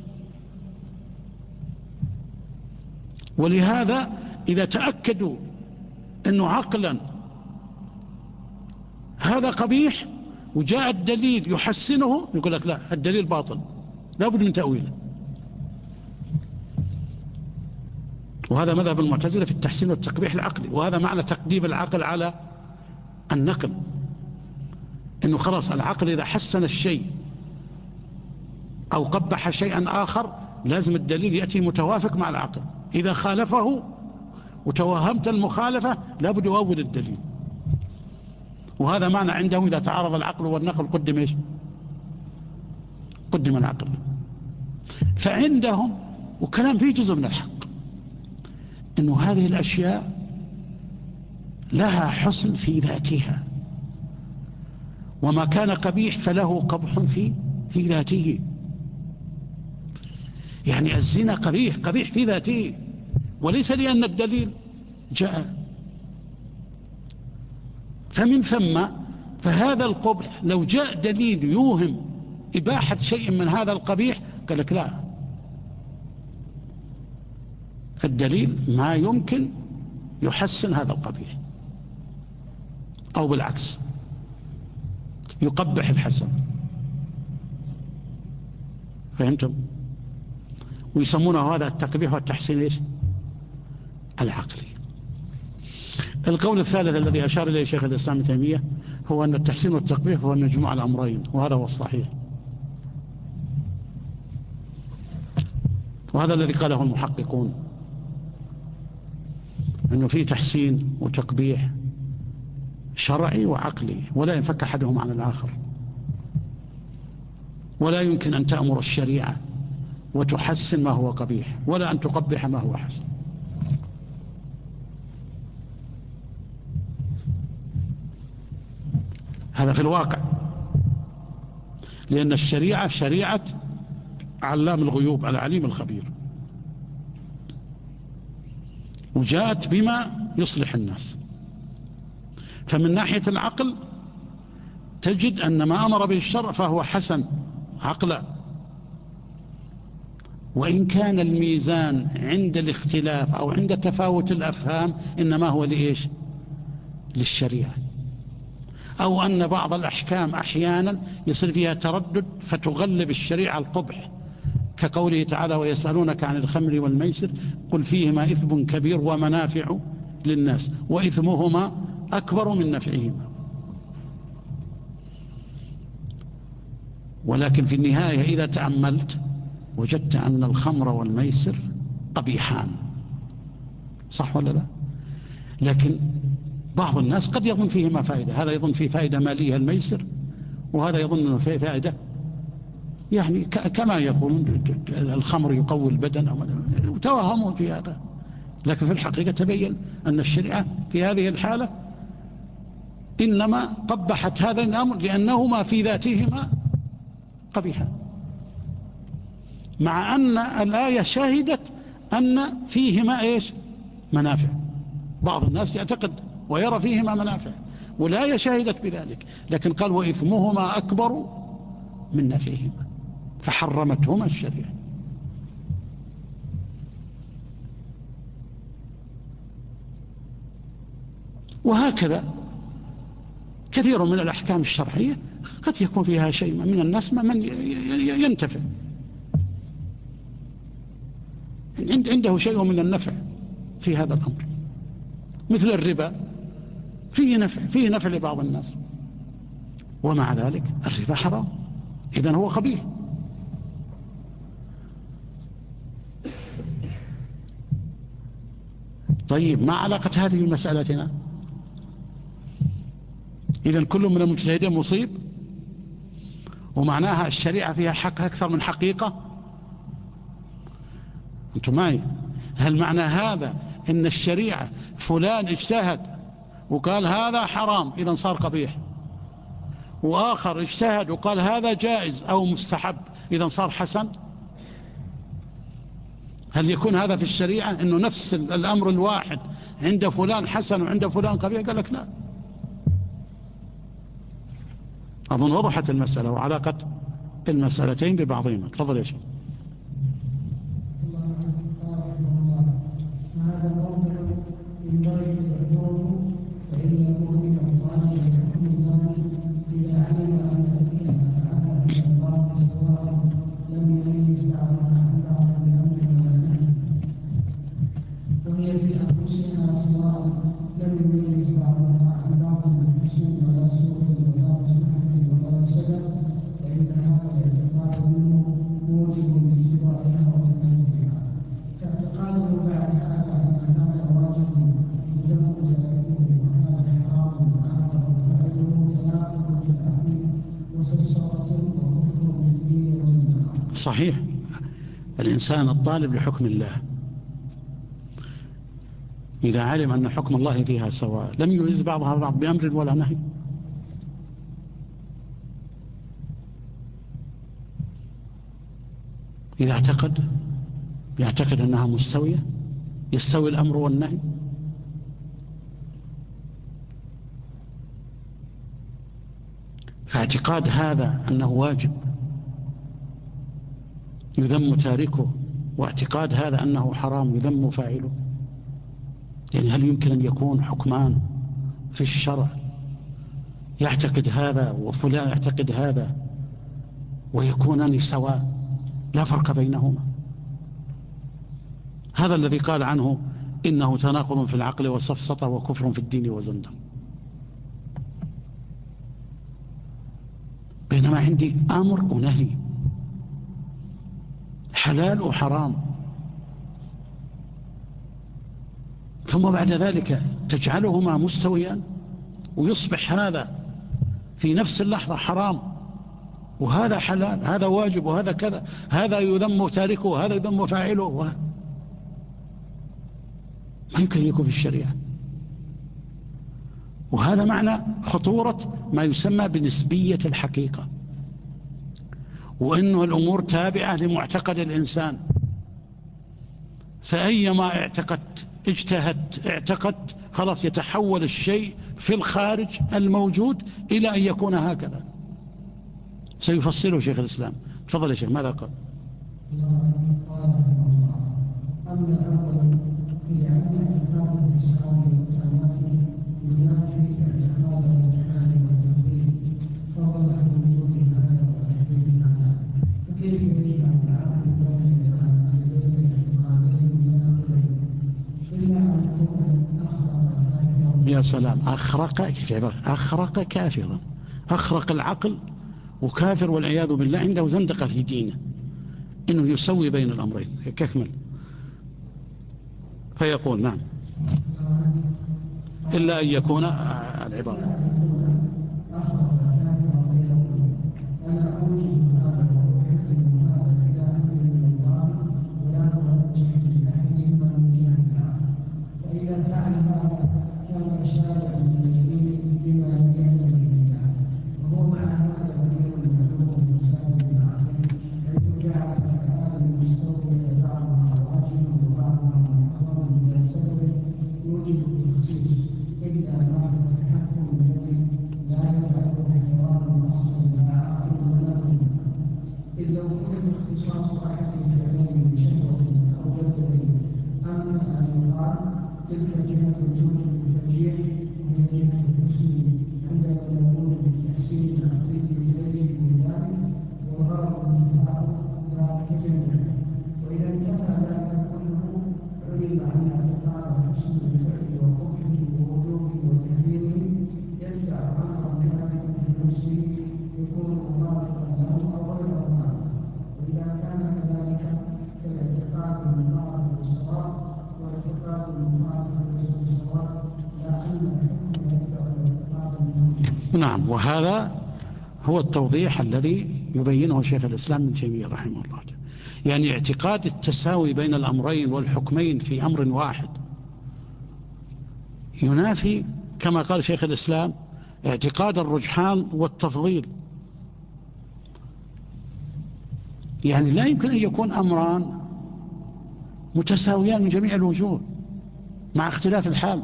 ولهذا إذا تأكدوا أنه عقلا هذا قبيح وجاء الدليل يحسنه، يقول لك لا، الدليل باطل، لا بد من تأويله. وهذا مذهب المعتزلة في التحسين والتقبيح العقلي، وهذا معنى تقديم العقل على النقل، أنه خلاص العقل إذا حسن الشيء أو قبح شيئا آخر لازم الدليل يأتي متوافق مع العقل. إذا خالفه وتوهمت المخالفة لابد يؤول الدليل. وهذا معنى عندهم إذا تعارض العقل والنقل قدم إيش؟ قدم العقل. فعندهم وكلام فيه جزء من الحق، إنه هذه الأشياء لها حسن في ذاتها، وما كان قبيح فله قبح في ذاته. يعني الزنا قبيح في ذاته، وليس لأن الدليل جاء. فمن ثم فهذا القبح لو جاء دليل يوهم إباحة شيء من هذا القبيح قال لك لا، الدليل ما يمكن يحسن هذا القبيح، أو بالعكس يقبح الحسن. فهمتم؟ ويسمونه هذا التقبيح والتحسين إيش؟ العقلي. القول الثالث الذي أشار إليه شيخ الإسلام ابن تيمية هو أن التحسين والتقبيح هو مجموع الأمرين، وهذا هو الصحيح، وهذا الذي قاله المحققون، أنه فيه تحسين وتقبيح شرعي وعقلي، ولا ينفك أحدهم عن الآخر، ولا يمكن أن تأمر الشريعة وتحسن ما هو قبيح ولا أن تقبح ما هو حسن. هذا في الواقع، لأن الشريعة شريعة علام الغيوب العليم الخبير، وجاءت بما يصلح الناس. فمن ناحية العقل تجد أن ما أمر به الشرع فهو حسن عقلا، وإن كان الميزان عند الاختلاف أو عند تفاوت الأفهام إنما هو لإيش؟ للشريعة، أو أن بعض الأحكام أحيانا يصير فيها تردد فتغلب الشريعة القبح، كقوله تعالى ويسألونك عن الخمر والميسر قل فيهما إثم كبير ومنافع للناس وإثمهما أكبر من نفعهما. ولكن في النهاية إذا تأملت وجدت أن الخمر والميسر قبيحان، صح ولا لا؟ لكن بعض الناس قد يظن فيهما فائدة، هذا يظن فيه فائدة مالية الميسر، وهذا يظن أنه فيه فائدة، يعني كما يقولون الخمر يقوي البدن وتوهموا في هذا. لكن في الحقيقة تبين أن الشريعة في هذه الحالة إنما قبحت هذا الأمر لأنهما في ذاتهما قبيحا، مع أن الآية شاهدت أن فيهما إيش؟ منافع. بعض الناس يعتقد ويرى فيهما منافع، والآية شاهدت بذلك، لكن قال وإثمهما أكبر من نفعهما فحرمتهما الشريعة. وهكذا كثير من الأحكام الشرعية قد يكون فيها شيء من الناس من ينتفع، عنده شيء من النفع في هذا الأمر، مثل الربا فيه نفع لبعض الناس، ومع ذلك الربا حرام، إذن هو خبيث. طيب ما علاقة هذه بمسألتنا؟ إذن كل من المجتهدين مصيب، ومعناها الشريعة فيها حق أكثر من حقيقة. أنتم معي؟ هل معنى هذا إن الشريعة فلان اجتهد وقال هذا حرام إذن صار قبيح، وآخر اجتهد وقال هذا جائز أو مستحب إذن صار حسن؟ هل يكون هذا في الشريعة إنه نفس الأمر الواحد عند فلان حسن وعند فلان قبيح؟ قال لك لا. أظن وضحت المسألة وعلاقة المسألتين ببعضهما. تفضل يا شيخ. هذا موضع ينبغي يكون فإن يكون من الله يحكم الله إذا علم أن فيها تعالى من الله سواء لم يميز بعضها عن بعض بأمر ولا نهي، وهي في أنفسها سواء لم يميز بعضها عن بعض بالحسن ولا سوء ولا مصلحة ولا مفسدة، فإن هذا الاعتقاد منه موجب لاستوائها وتكلفها، فاعتقاده بعد هذا أن هذا واجب يذم تاركه وهذا حرام وآخر فعله تناقض في العقل وسفسطة وكفر في الدين وزندقة. صحيح. الإنسان الطالب لحكم الله إذا علم أن حكم الله فيها سواء لم يميز بعضها بعض بأمر ولا نهي، إذا يعتقد أنها مستوية، يستوي الأمر والنهي، فاعتقاد هذا أنه واجب يذم تاركه، واعتقاد هذا أنه حرام يذم فاعله. يعني هل يمكن أن يكون حكمان في الشرع يعتقد هذا وفلان يعتقد هذا ويكونان سواء لا فرق بينهما؟ هذا الذي قال عنه إنه تناقض في العقل وسفسطة وكفر في الدين وزندقة. بينما عندي أمر ونهي، حلال وحرام، ثم بعد ذلك تجعلهما مستويان ويصبح هذا في نفس اللحظة حرام وهذا حلال، هذا واجب وهذا كذا، هذا يذم تاركه وهذا يذم فاعله، ما يمكن يكون في الشريعة. وهذا معنى خطورة ما يسمى بنسبية الحقيقة، وإنه الأمور تابعة لمعتقد الإنسان، فأيما اعتقدت خلاص يتحول الشيء في الخارج الموجود إلى أن يكون هكذا. سيفصله شيخ الإسلام. تفضل يا شيخ. ماذا قال؟ أما الأول في أن اعتقاد الإسلام والكلمات ينافي اعتقاد الرجحان والتفضيل فضلا عن وجود هذا وتحديد هذا، فكيف يجب أن العقل بين الاعتقادين المتناقضين إلا أن يكون أخرق؟ يا سلام. أخرق كافرا، أخرق العقل وكافر والعياذ بالله، عنده زندقة في دينه إنه يسوي بين الأمرين. ككمل. فيقول نعم إلا أن يكون العبارة نعم، وهذا هو التوضيح الذي يبينه شيخ الإسلام ابن تيمية رحمه الله. يعني اعتقاد التساوي بين الأمرين والحكمين في أمر واحد ينافي كما قال شيخ الإسلام اعتقاد الرجحان والتفضيل. يعني لا يمكن أن يكون أمران متساويان من جميع الوجوه مع اختلاف الحال،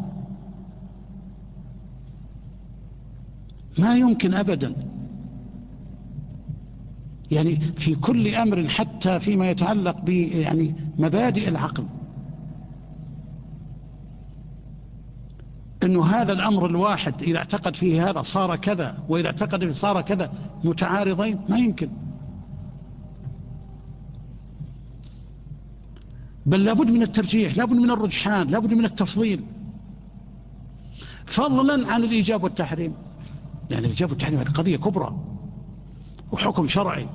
ما يمكن أبدا. يعني في كل أمر حتى فيما يتعلق يعني مبادئ العقل، أنه هذا الأمر الواحد إذا اعتقد فيه هذا صار كذا، وإذا اعتقد فيه صار كذا، متعارضين، ما يمكن. بل لابد من الترجيح، لابد من الرجحان، لابد من التفضيل، فضلا عن الإيجاب والتحريم. يعني الإيجاب والتحريم هذه قضية كبرى وحكم شرعي،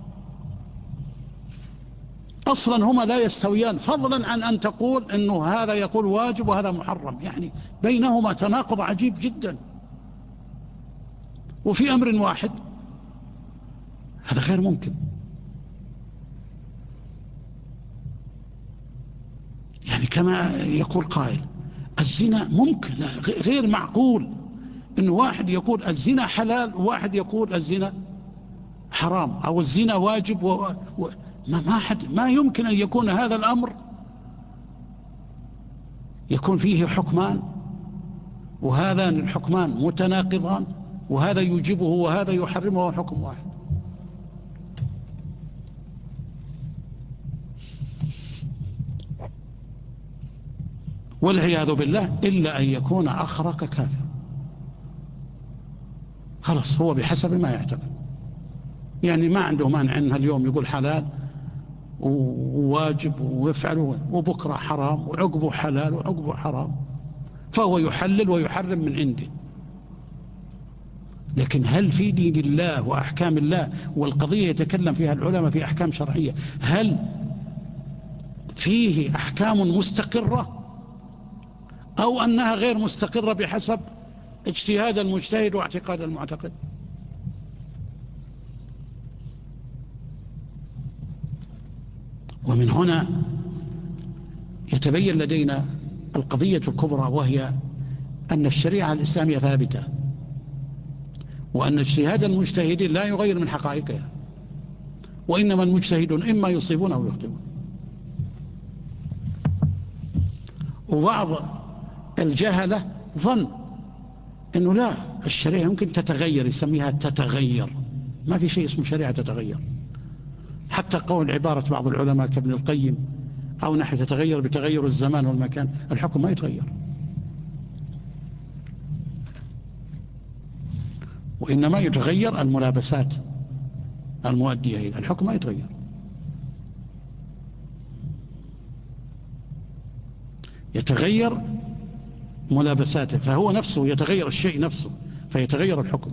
أصلا هما لا يستويان، فضلا عن أن تقول أنه هذا يقول واجب وهذا محرم. يعني بينهما تناقض عجيب جدا، وفي أمر واحد هذا غير ممكن. يعني كما يقول قائل الزنا ممكن، لا غير معقول أنه واحد يقول الزنا حلال وواحد يقول الزنا حرام أو الزنا واجب ما يمكن أن يكون هذا الأمر يكون فيه حكمان، وهذان الحكمان متناقضان، وهذا يوجبه وهذا يحرمه، وحكم واحد. والعياذ بالله إلا أن يكون أخرق كافر، خلاص هو بحسب ما يعتقد. يعني ما عنده مانع أنها اليوم يقول حلال وواجب ويفعله، وبكرة حرام، وعقبه حلال وعقبه حرام، فهو يحلل ويحرم من عنده. لكن هل في دين الله وأحكام الله، والقضية يتكلم فيها العلماء في أحكام شرعية، هل فيه أحكام مستقرة أو أنها غير مستقرة بحسب اجتهاد المجتهد واعتقاد المعتقد؟ ومن هنا يتبين لدينا القضية الكبرى، وهي أن الشريعة الإسلامية ثابتة، وأن اجتهاد المجتهد لا يغير من حقائقها، وإنما المجتهدون إما يصيبون أو يخطئون. وبعض الجهلة ظن أنه لا، الشريعة ممكن تتغير، يسميها تتغير. ما في شيء اسمه شريعة تتغير. حتى قول عبارة بعض العلماء كابن القيم أو نحو تتغير بتغير الزمان والمكان، الحكم ما يتغير، وإنما يتغير الملابسات المؤدية إلى الحكم، ما يتغير. يتغير ملابساته، فهو نفسه يتغير الشيء نفسه فيتغير الحكم.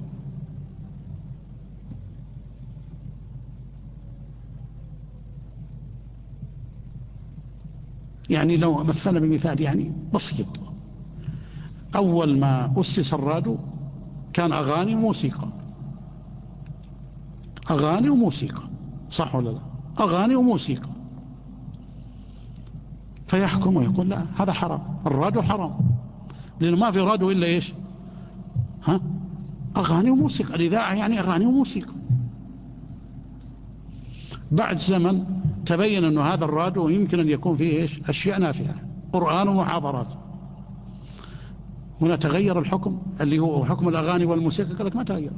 يعني لو مثلنا بمثال يعني بسيط، أول ما أسس الراديو كان أغاني وموسيقى، أغاني وموسيقى، صح ولا لا؟ أغاني وموسيقى، فيحكم ويقول لا هذا حرام، الراديو حرام، لأنه ما في راديو إلا إيش؟ أغاني وموسيقى، الإذاعة يعني أغاني وموسيقى. بعد زمن تبين أنه هذا الراديو يمكن أن يكون فيه إيش؟ أشياء نافعة، قرآن ومحاضرات. هنا تغير الحكم اللي هو حكم الأغاني والموسيقى، قال لك ما تغير،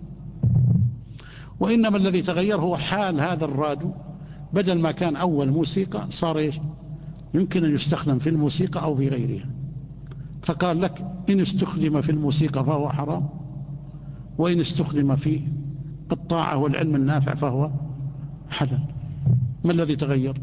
وإنما الذي تغير هو حال هذا الراديو، بدل ما كان أول موسيقى صار إيش؟ يمكن أن يستخدم في الموسيقى أو في غيرها، فقال لك إن استخدم في الموسيقى فهو حرام، وإن استخدم في الطاعة والعلم النافع فهو حلال. ما الذي تغير؟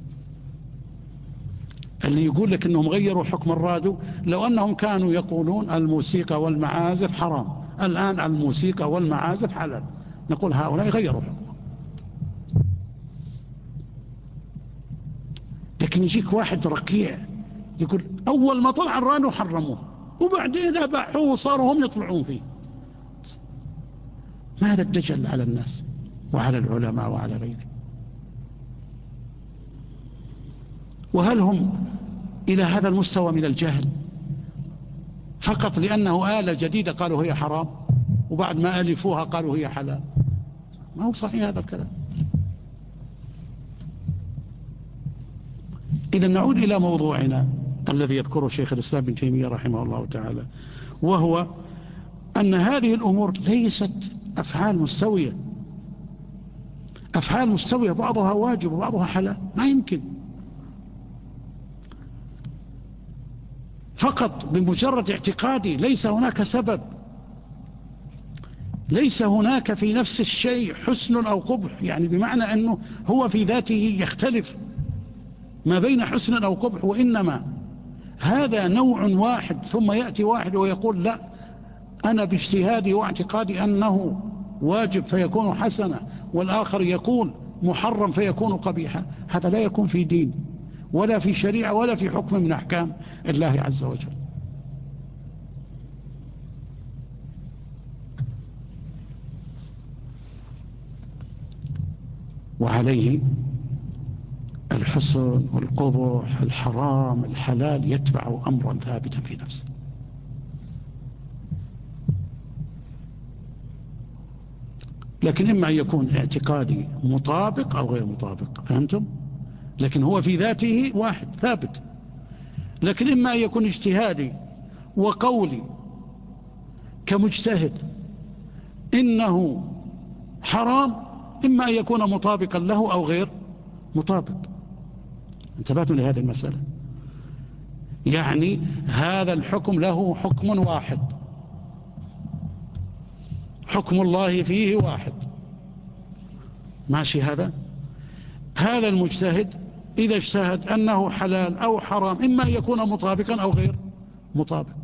اللي يقول لك أنهم غيروا حكم الراديو، لو أنهم كانوا يقولون الموسيقى والمعازف حرام، الآن الموسيقى والمعازف حلال، نقول هؤلاء غيروا حكم. لكن يجيك واحد رقيع يقول أول ما طلع الراديو حرموه، وبعدين أباحوه وصاروا هم يطلعون فيه. ماذا الدجل على الناس وعلى العلماء وعلى غيرهم؟ وهل هم إلى هذا المستوى من الجهل فقط لأنه آلة جديدة قالوا هي حرام، وبعد ما ألفوها قالوا هي حلال؟ ما هو صحيح هذا الكلام. إذا نعود إلى موضوعنا الذي يذكره شيخ الإسلام ابن تيمية رحمه الله تعالى، وهو أن هذه الأمور ليست أفعال مستوية. أفعال مستوية بعضها واجب وبعضها حلال، ما يمكن فقط بمجرد اعتقادي. ليس هناك سبب، ليس هناك في نفس الشيء حسن أو قبح، يعني بمعنى أنه هو في ذاته يختلف ما بين حسن أو قبح، وإنما هذا نوع واحد، ثم يأتي واحد ويقول لا أنا باجتهادي واعتقادي أنه واجب فيكون حسنا، والآخر يقول محرم فيكون قبيحا. هذا لا يكون في دين ولا في شريعة ولا في حكم من أحكام الله عز وجل. وعليه الحسن والقبح، الحرام الحلال، يتبع أمرا ثابتا في نفسه. لكن إما أن يكون اعتقادي مطابق أو غير مطابق، فهمتم؟ لكن هو في ذاته واحد ثابت. لكن إما أن يكون اجتهادي وقولي كمجتهد إنه حرام، إما أن يكون مطابقا له أو غير مطابق. انتبهتوا لهذه المسألة؟ يعني هذا الحكم له حكم واحد، حكم الله فيه واحد، ماشي؟ هذا المجتهد إذا اجتهد أنه حلال أو حرام، إما أن يكون مطابقا أو غير مطابق.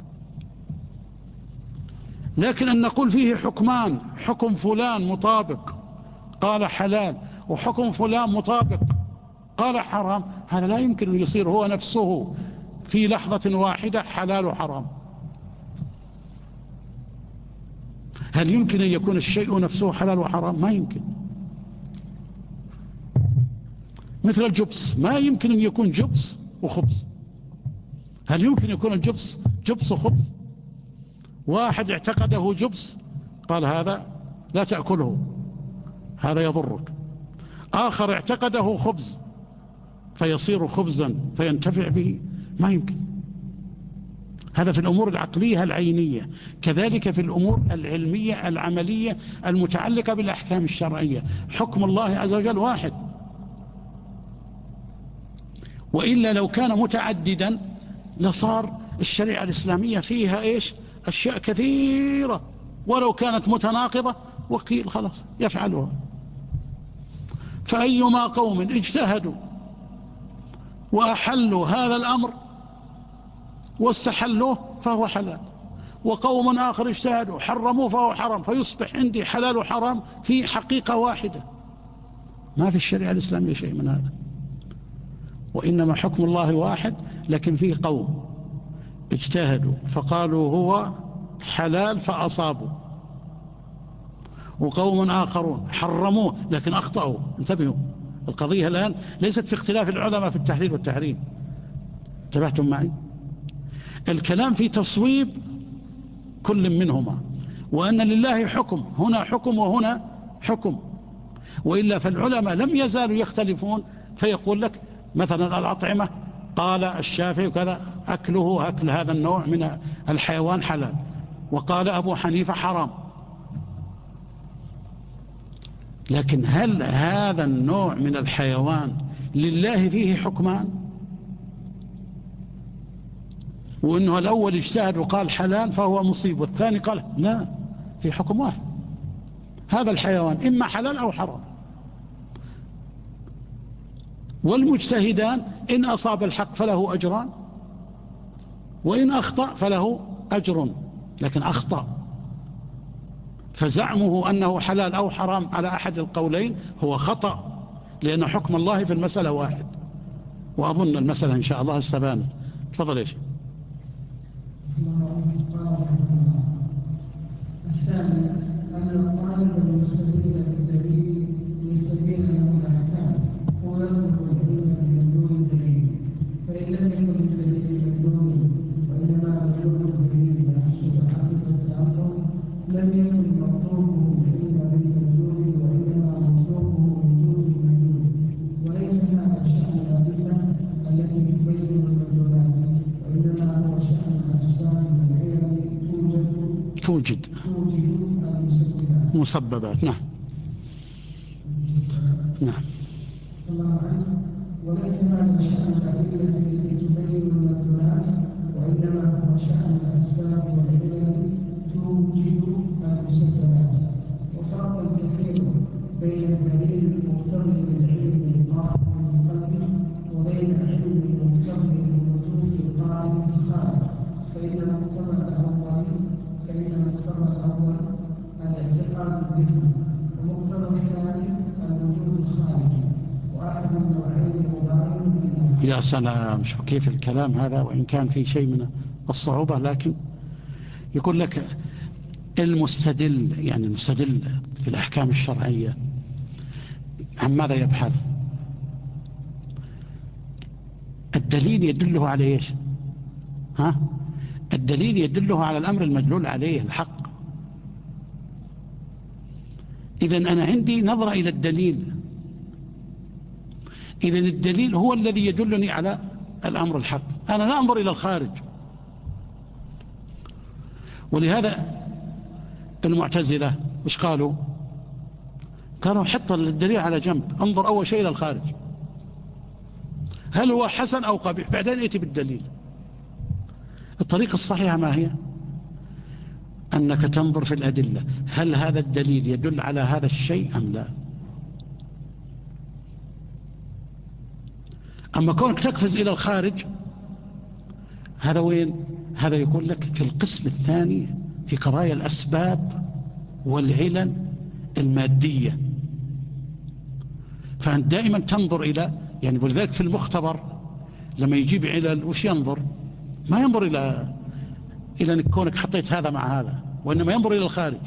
لكن أن نقول فيه حكمان، حكم فلان مطابق قال حلال، وحكم فلان مطابق قال حرام، هذا لا يمكن أن يصير هو نفسه في لحظة واحدة حلال وحرام. هل يمكن أن يكون الشيء نفسه حلال وحرام؟ ما يمكن. مثل الجبس، ما يمكن أن يكون جبس وخبز. هل يمكن يكون الجبس جبس وخبز؟ واحد اعتقده جبس قال هذا لا تأكله هذا يضرك، آخر اعتقده خبز فيصير خبزا فينتفع به، ما يمكن. هذا في الأمور العقلية العينية. كذلك في الأمور العلمية العملية المتعلقة بالأحكام الشرعية، حكم الله عز وجل واحد. وإلا لو كان متعددا لصار الشريعة الإسلامية فيها إيش؟ أشياء كثيرة، ولو كانت متناقضة وقيل خلاص يفعلها. فأيما قوم اجتهدوا وأحلوا هذا الأمر واستحلوه فهو حلال، وقوم آخر اجتهدوا حرموه فهو حرام، فيصبح عندي حلال وحرام في حقيقة واحدة. ما في الشريعة الإسلامية شيء من هذا، وإنما حكم الله واحد، لكن فيه قوم اجتهدوا فقالوا هو حلال فأصابوا، وقوم آخرون حرموه لكن أخطأوا. انتبهوا، القضية الآن ليست في اختلاف العلماء في التحليل والتحريم. انتبهتم معي؟ الكلام في تصويب كل منهما، وأن لله حكم، هنا حكم وهنا حكم. وإلا فالعلماء لم يزالوا يختلفون، فيقول لك مثلا الأطعمة قال الشافعي وكذا أكله أكل هذا النوع من الحيوان حلال، وقال أبو حنيفة حرام. لكن هل هذا النوع من الحيوان لله فيه حكمان؟ وإنه الأول اجتهد وقال حلال فهو مصيب، والثاني قال لا، في حكم واحد، هذا الحيوان إما حلال أو حرام. والمجتهدان إن أصاب الحق فله أجران، وإن أخطأ فله أجر، لكن أخطأ. فزعمه أنه حلال أو حرام على أحد القولين هو خطأ، لأن حكم الله في المسألة واحد. وأظن المسألة إن شاء الله استبانت. تفضل يا شيخ. الثاني أن القرآن طالب المستدل بالدليل يستبين له الأحكام ويطلب العلم بمدلول الدليل، فإن لم يكن الدليل مدلول وإنما مدلول الدليل يحصل حقيقة الأمر لم يكن مطلوبه العلم بالمدلول وإنما مطلوبه وجود المدلول، وليس هذا شأن الأدلة التي تبين المدلولات، وإنما هو شأن الأسباب والعلل توجد مسببات. نعم. نعم. الله عنه. وليس هذا شأن الأدلة التي تبين المدلولات، وإنما هو شأن الأسباب والعلل توجد المسببات. وفرق كثير بين الدليل المقتضي للعلم القائم بالقلب وبين العلم المقتضي للوجود القائم في الخارج، فإن مقتضى الأول الاعتقاد الذهني، ومقتضى الثاني الوجود الخارجي، وأحد النوعين مباين. يا سلام، شوف كيف الكلام هذا، وإن كان في شيء من الصعوبة، لكن يقول لك المستدل، يعني المستدل في الأحكام الشرعية عن ماذا يبحث؟ الدليل يدله على إيش؟ الدليل يدله على الأمر المدلول عليه الحق. إذن أنا عندي نظرة إلى الدليل، إذن الدليل هو الذي يدلني على الأمر الحق، أنا لا أنظر إلى الخارج. ولهذا المعتزلة وش قالوا؟ قالوا حط الدليل على جنب، انظر أول شيء إلى الخارج، هل هو حسن أو قبيح، بعدين ائتي بالدليل. الطريقة الصحيحة ما هي؟ أنك تنظر في الأدلة، هل هذا الدليل يدل على هذا الشيء أم لا؟ أما كونك تقفز إلى الخارج، هذا وين؟ هذا يقول لك في القسم الثاني في قضايا الأسباب والعلل المادية. فأنت دائما تنظر إلى، يعني ولذلك في المختبر لما يجيب علل وش ينظر؟ ما ينظر إلى كونك حطيت هذا مع هذا، وإنما ينظر إلى الخارج.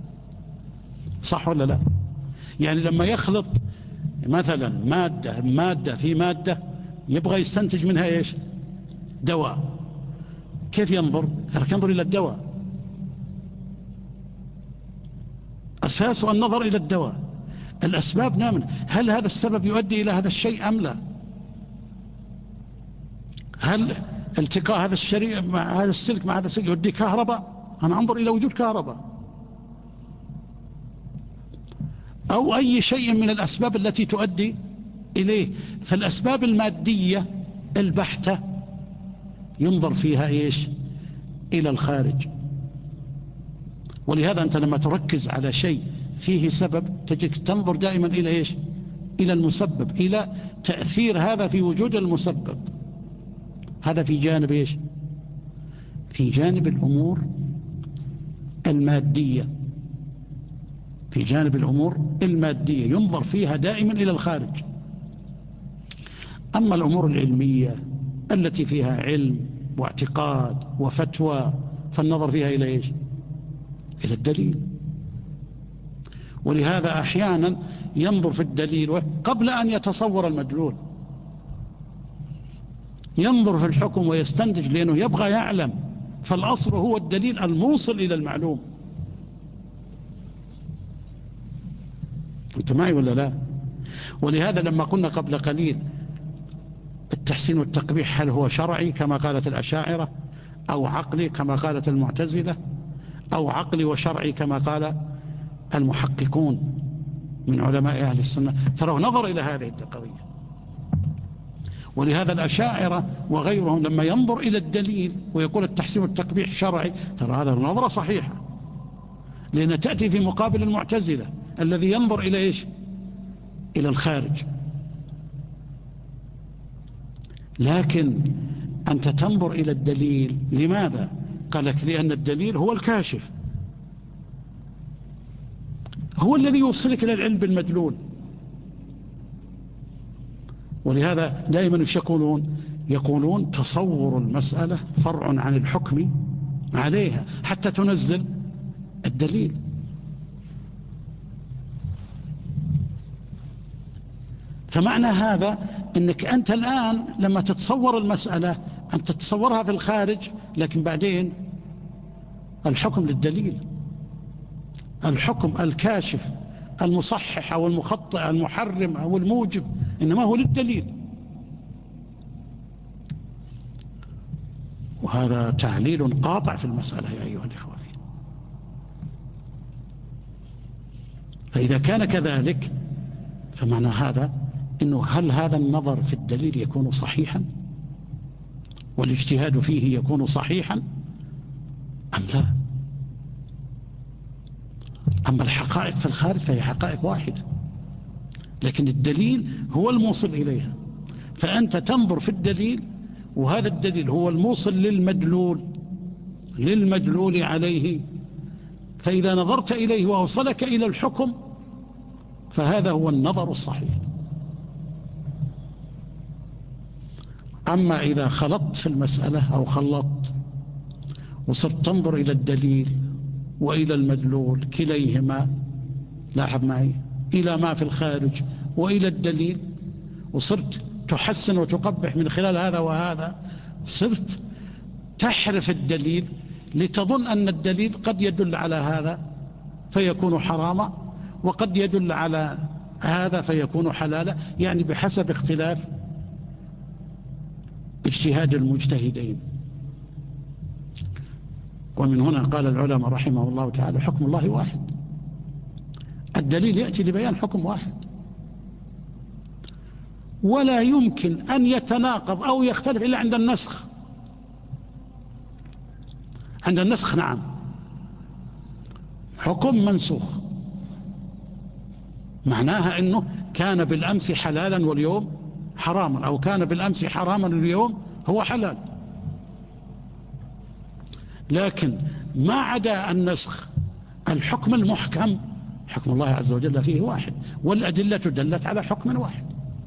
صح ولا لا؟ يعني لما يخلط مثلا مادة في مادة يبغى يستنتج منها إيش؟ دواء. كيف ينظر؟ ينظر إلى الدواء، أساسه النظر إلى الدواء. الأسباب نامن، هل هذا السبب يؤدي إلى هذا الشيء أم لا؟ هل التقاء هذا الشريط مع هذا السلك مع هذا السلك يؤدي كهرباء؟ أنا أنظر إلى وجود كهرباء. أو أي شيء من الأسباب التي تؤدي إليه. فالأسباب المادية البحتة ينظر فيها إيش؟ إلى الخارج. ولهذا أنت لما تركز على شيء فيه سبب تجد تنظر دائما إلى إيش؟ إلى المسبب، إلى تأثير هذا في وجود المسبب. هذا في جانب إيش؟ في جانب الأمور المادية. في جانب الأمور المادية ينظر فيها دائما إلى الخارج. أما الأمور العلمية التي فيها علم واعتقاد وفتوى فالنظر فيها إلى إيش؟ إلى الدليل. ولهذا أحيانا ينظر في الدليل قبل أن يتصور المدلول، ينظر في الحكم ويستنتج لأنه يبغى يعلم، فالأصل هو الدليل الموصل إلى المعلوم. أنت معي ولا لا؟ ولهذا لما قلنا قبل قليل التحسين والتقبيح هل هو شرعي كما قالت الأشاعرة، أو عقلي كما قالت المعتزلة، أو عقلي وشرعي كما قال المحققون من علماء أهل السنة، ترى نظر إلى هذه القضية. ولهذا الأشاعرة وغيرهم لما ينظر إلى الدليل ويقول التحسين والتقبيح شرعي، ترى هذا نظرة صحيحة، لأن تأتي في مقابل المعتزلة الذي ينظر إلى إيش؟ إلى الخارج. لكن أنت تنظر إلى الدليل لماذا؟ قال لك لأن الدليل هو الكاشف، هو الذي يوصلك إلى العلم بالمدلول. ولهذا دائما يقولون تصور المسألة فرع عن الحكم عليها حتى تنزل الدليل. فمعنى هذا أنك أنت الآن لما تتصور المسألة أنت تتصورها في الخارج، لكن بعدين الحكم للدليل، الحكم الكاشف المصحح أو المخطئ المحرم أو الموجب إنما هو للدليل. وهذا تعليل قاطع في المسألة يا أيها الإخوة. فإذا كان كذلك فمعنى هذا إنه هل هذا النظر في الدليل يكون صحيحا والاجتهاد فيه يكون صحيحا أم لا؟ أما الحقائق في الخارج فهي حقائق واحدة، لكن الدليل هو الموصل إليها، فأنت تنظر في الدليل، وهذا الدليل هو الموصل للمدلول عليه، فإذا نظرت إليه وأوصلك إلى الحكم فهذا هو النظر الصحيح. أما إذا خلطت في المسألة أو خلطت وصرت تنظر إلى الدليل وإلى المدلول كليهما، لاحظ معي، إلى ما في الخارج وإلى الدليل، وصرت تحسن وتقبح من خلال هذا وهذا، صرت تحرف الدليل لتظن أن الدليل قد يدل على هذا فيكون حراما، وقد يدل على هذا فيكون حلالا، يعني بحسب اختلاف اجتهاد المجتهدين. ومن هنا قال العلماء رحمه الله تعالى حكم الله واحد، الدليل يأتي لبيان حكم واحد، ولا يمكن أن يتناقض أو يختلف إلا عند النسخ. عند النسخ نعم، حكم منسوخ معناها أنه كان بالأمس حلالا واليوم حراما، أو كان بالأمس حراما واليوم هو حلال. لكن ما عدا النسخ الحكم المحكم حكم الله عز وجل فيه واحد، والأدلة دلت على حكم واحد.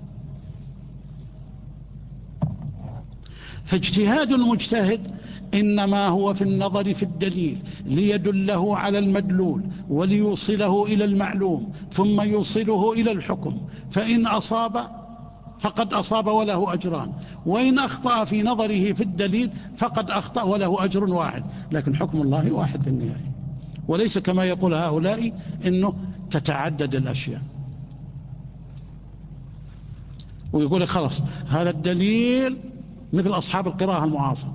فاجتهاد المجتهد إنما هو في النظر في الدليل ليدله على المدلول وليوصله إلى المعلوم ثم يوصله إلى الحكم، فإن أصاب فقد أصاب وله أجران، وإن أخطأ في نظره في الدليل فقد أخطأ وله أجر واحد. لكن حكم الله واحد في النهاية، وليس كما يقول هؤلاء إنه تتعدد الأشياء، ويقول لك خلاص هذا الدليل مثل أصحاب القراءة المعاصرة.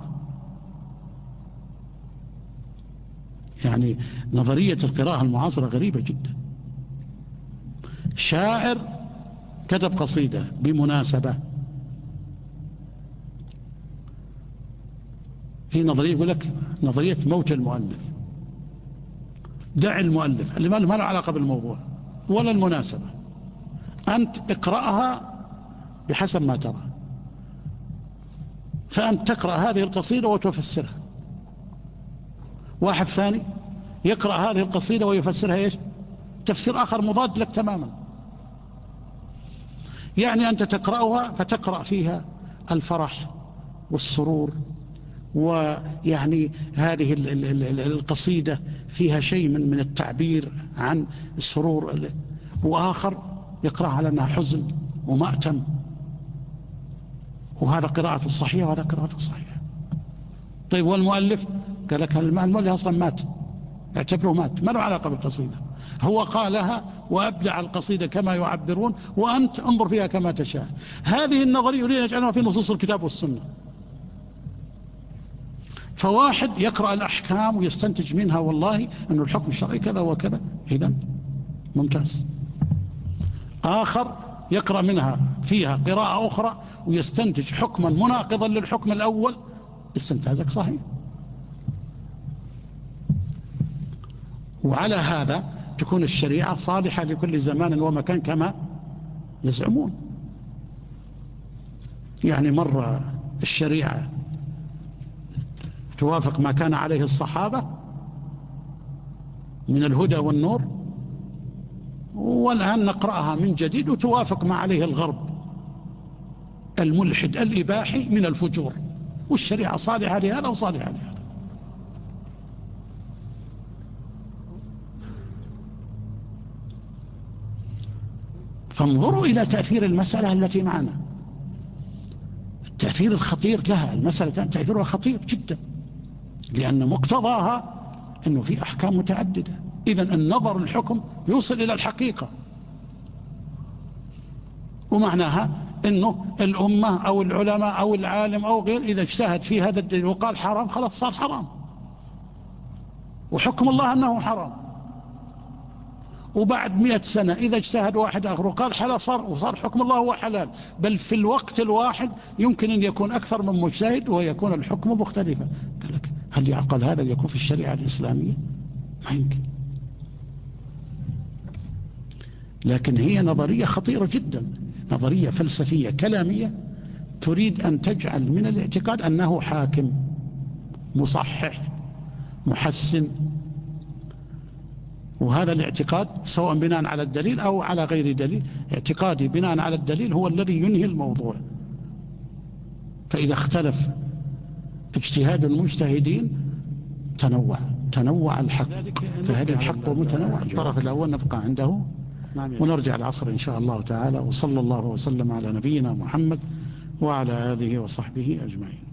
يعني نظرية القراءة المعاصرة غريبة جدا. شاعر كتب قصيدة بمناسبة، في نظرية يقول لك نظرية موت المؤلف، دع المؤلف اللي ما له علاقة بالموضوع ولا المناسبة، أنت اقرأها بحسب ما ترى، فأنت تقرأ هذه القصيدة وتفسرها. واحد ثاني يقرأ هذه القصيدة ويفسرها إيش؟ تفسير آخر مضاد لك تماما. يعني أنت تقرأها فتقرأ فيها الفرح والسرور، ويعني هذه القصيدة فيها شيء من التعبير عن السرور، وآخر يقرأها على أنها حزن ومأتم، وهذا قراءة الصحيحة وهذا قراءة الصحيحة. طيب والمؤلف؟ قال لك المؤلف أصلا مات، اعتبره مات، ما له علاقة بالقصيدة، هو قالها وأبدع القصيدة كما يعبرون، وأنت انظر فيها كما تشاء. هذه النظرية يريد أن يجعلها في نصوص الكتاب والسنة. فواحد يقرأ الأحكام ويستنتج منها والله أن الحكم الشرعي كذا وكذا، إذن ممتاز. آخر يقرأ منها فيها قراءة أخرى ويستنتج حكما مناقضا للحكم الأول، استنتاجك صحيح. وعلى هذا تكون الشريعة صالحة لكل زمان ومكان كما يزعمون. يعني مرة الشريعة توافق ما كان عليه الصحابة من الهدى والنور، والآن نقرأها من جديد وتوافق ما عليه الغرب الملحد الإباحي من الفجور، والشريعة صالحة لهذا وصالحة لهذا. فانظروا إلى تأثير المسألة التي معنا، التأثير الخطير لها. المسألة تأثيرها خطير جدا، لأن مقتضاها أنه في أحكام متعددة. إذن النظر الحكم يوصل إلى الحقيقة، ومعناها أنه الأمة أو العلماء أو العالم أو غير إذا اجتهد في هذا الدليل وقال حرام، خلاص صار حرام، وحكم الله أنه حرام. وبعد 100 سنة إذا اجتهد واحد آخر وقال حلال، وصار حكم الله هو حلال. بل في الوقت الواحد يمكن أن يكون أكثر من مجتهد ويكون الحكم مختلفا. قال لك هل يعقل هذا يكون في الشريعة الإسلامية؟ ما يمكن. لكن هي نظرية خطيرة جدا، نظرية فلسفية كلامية تريد أن تجعل من الاعتقاد أنه حاكم مصحح محسن. وهذا الاعتقاد سواء بناء على الدليل أو على غير دليل، اعتقادي بناء على الدليل هو الذي ينهي الموضوع. فإذا اختلف اجتهاد المجتهدين تنوع الحق، فهل الحق متنوع. الطرف الأول نبقى عنده ونرجع العصر إن شاء الله تعالى. وصلى الله وسلم على نبينا محمد وعلى آله وصحبه أجمعين.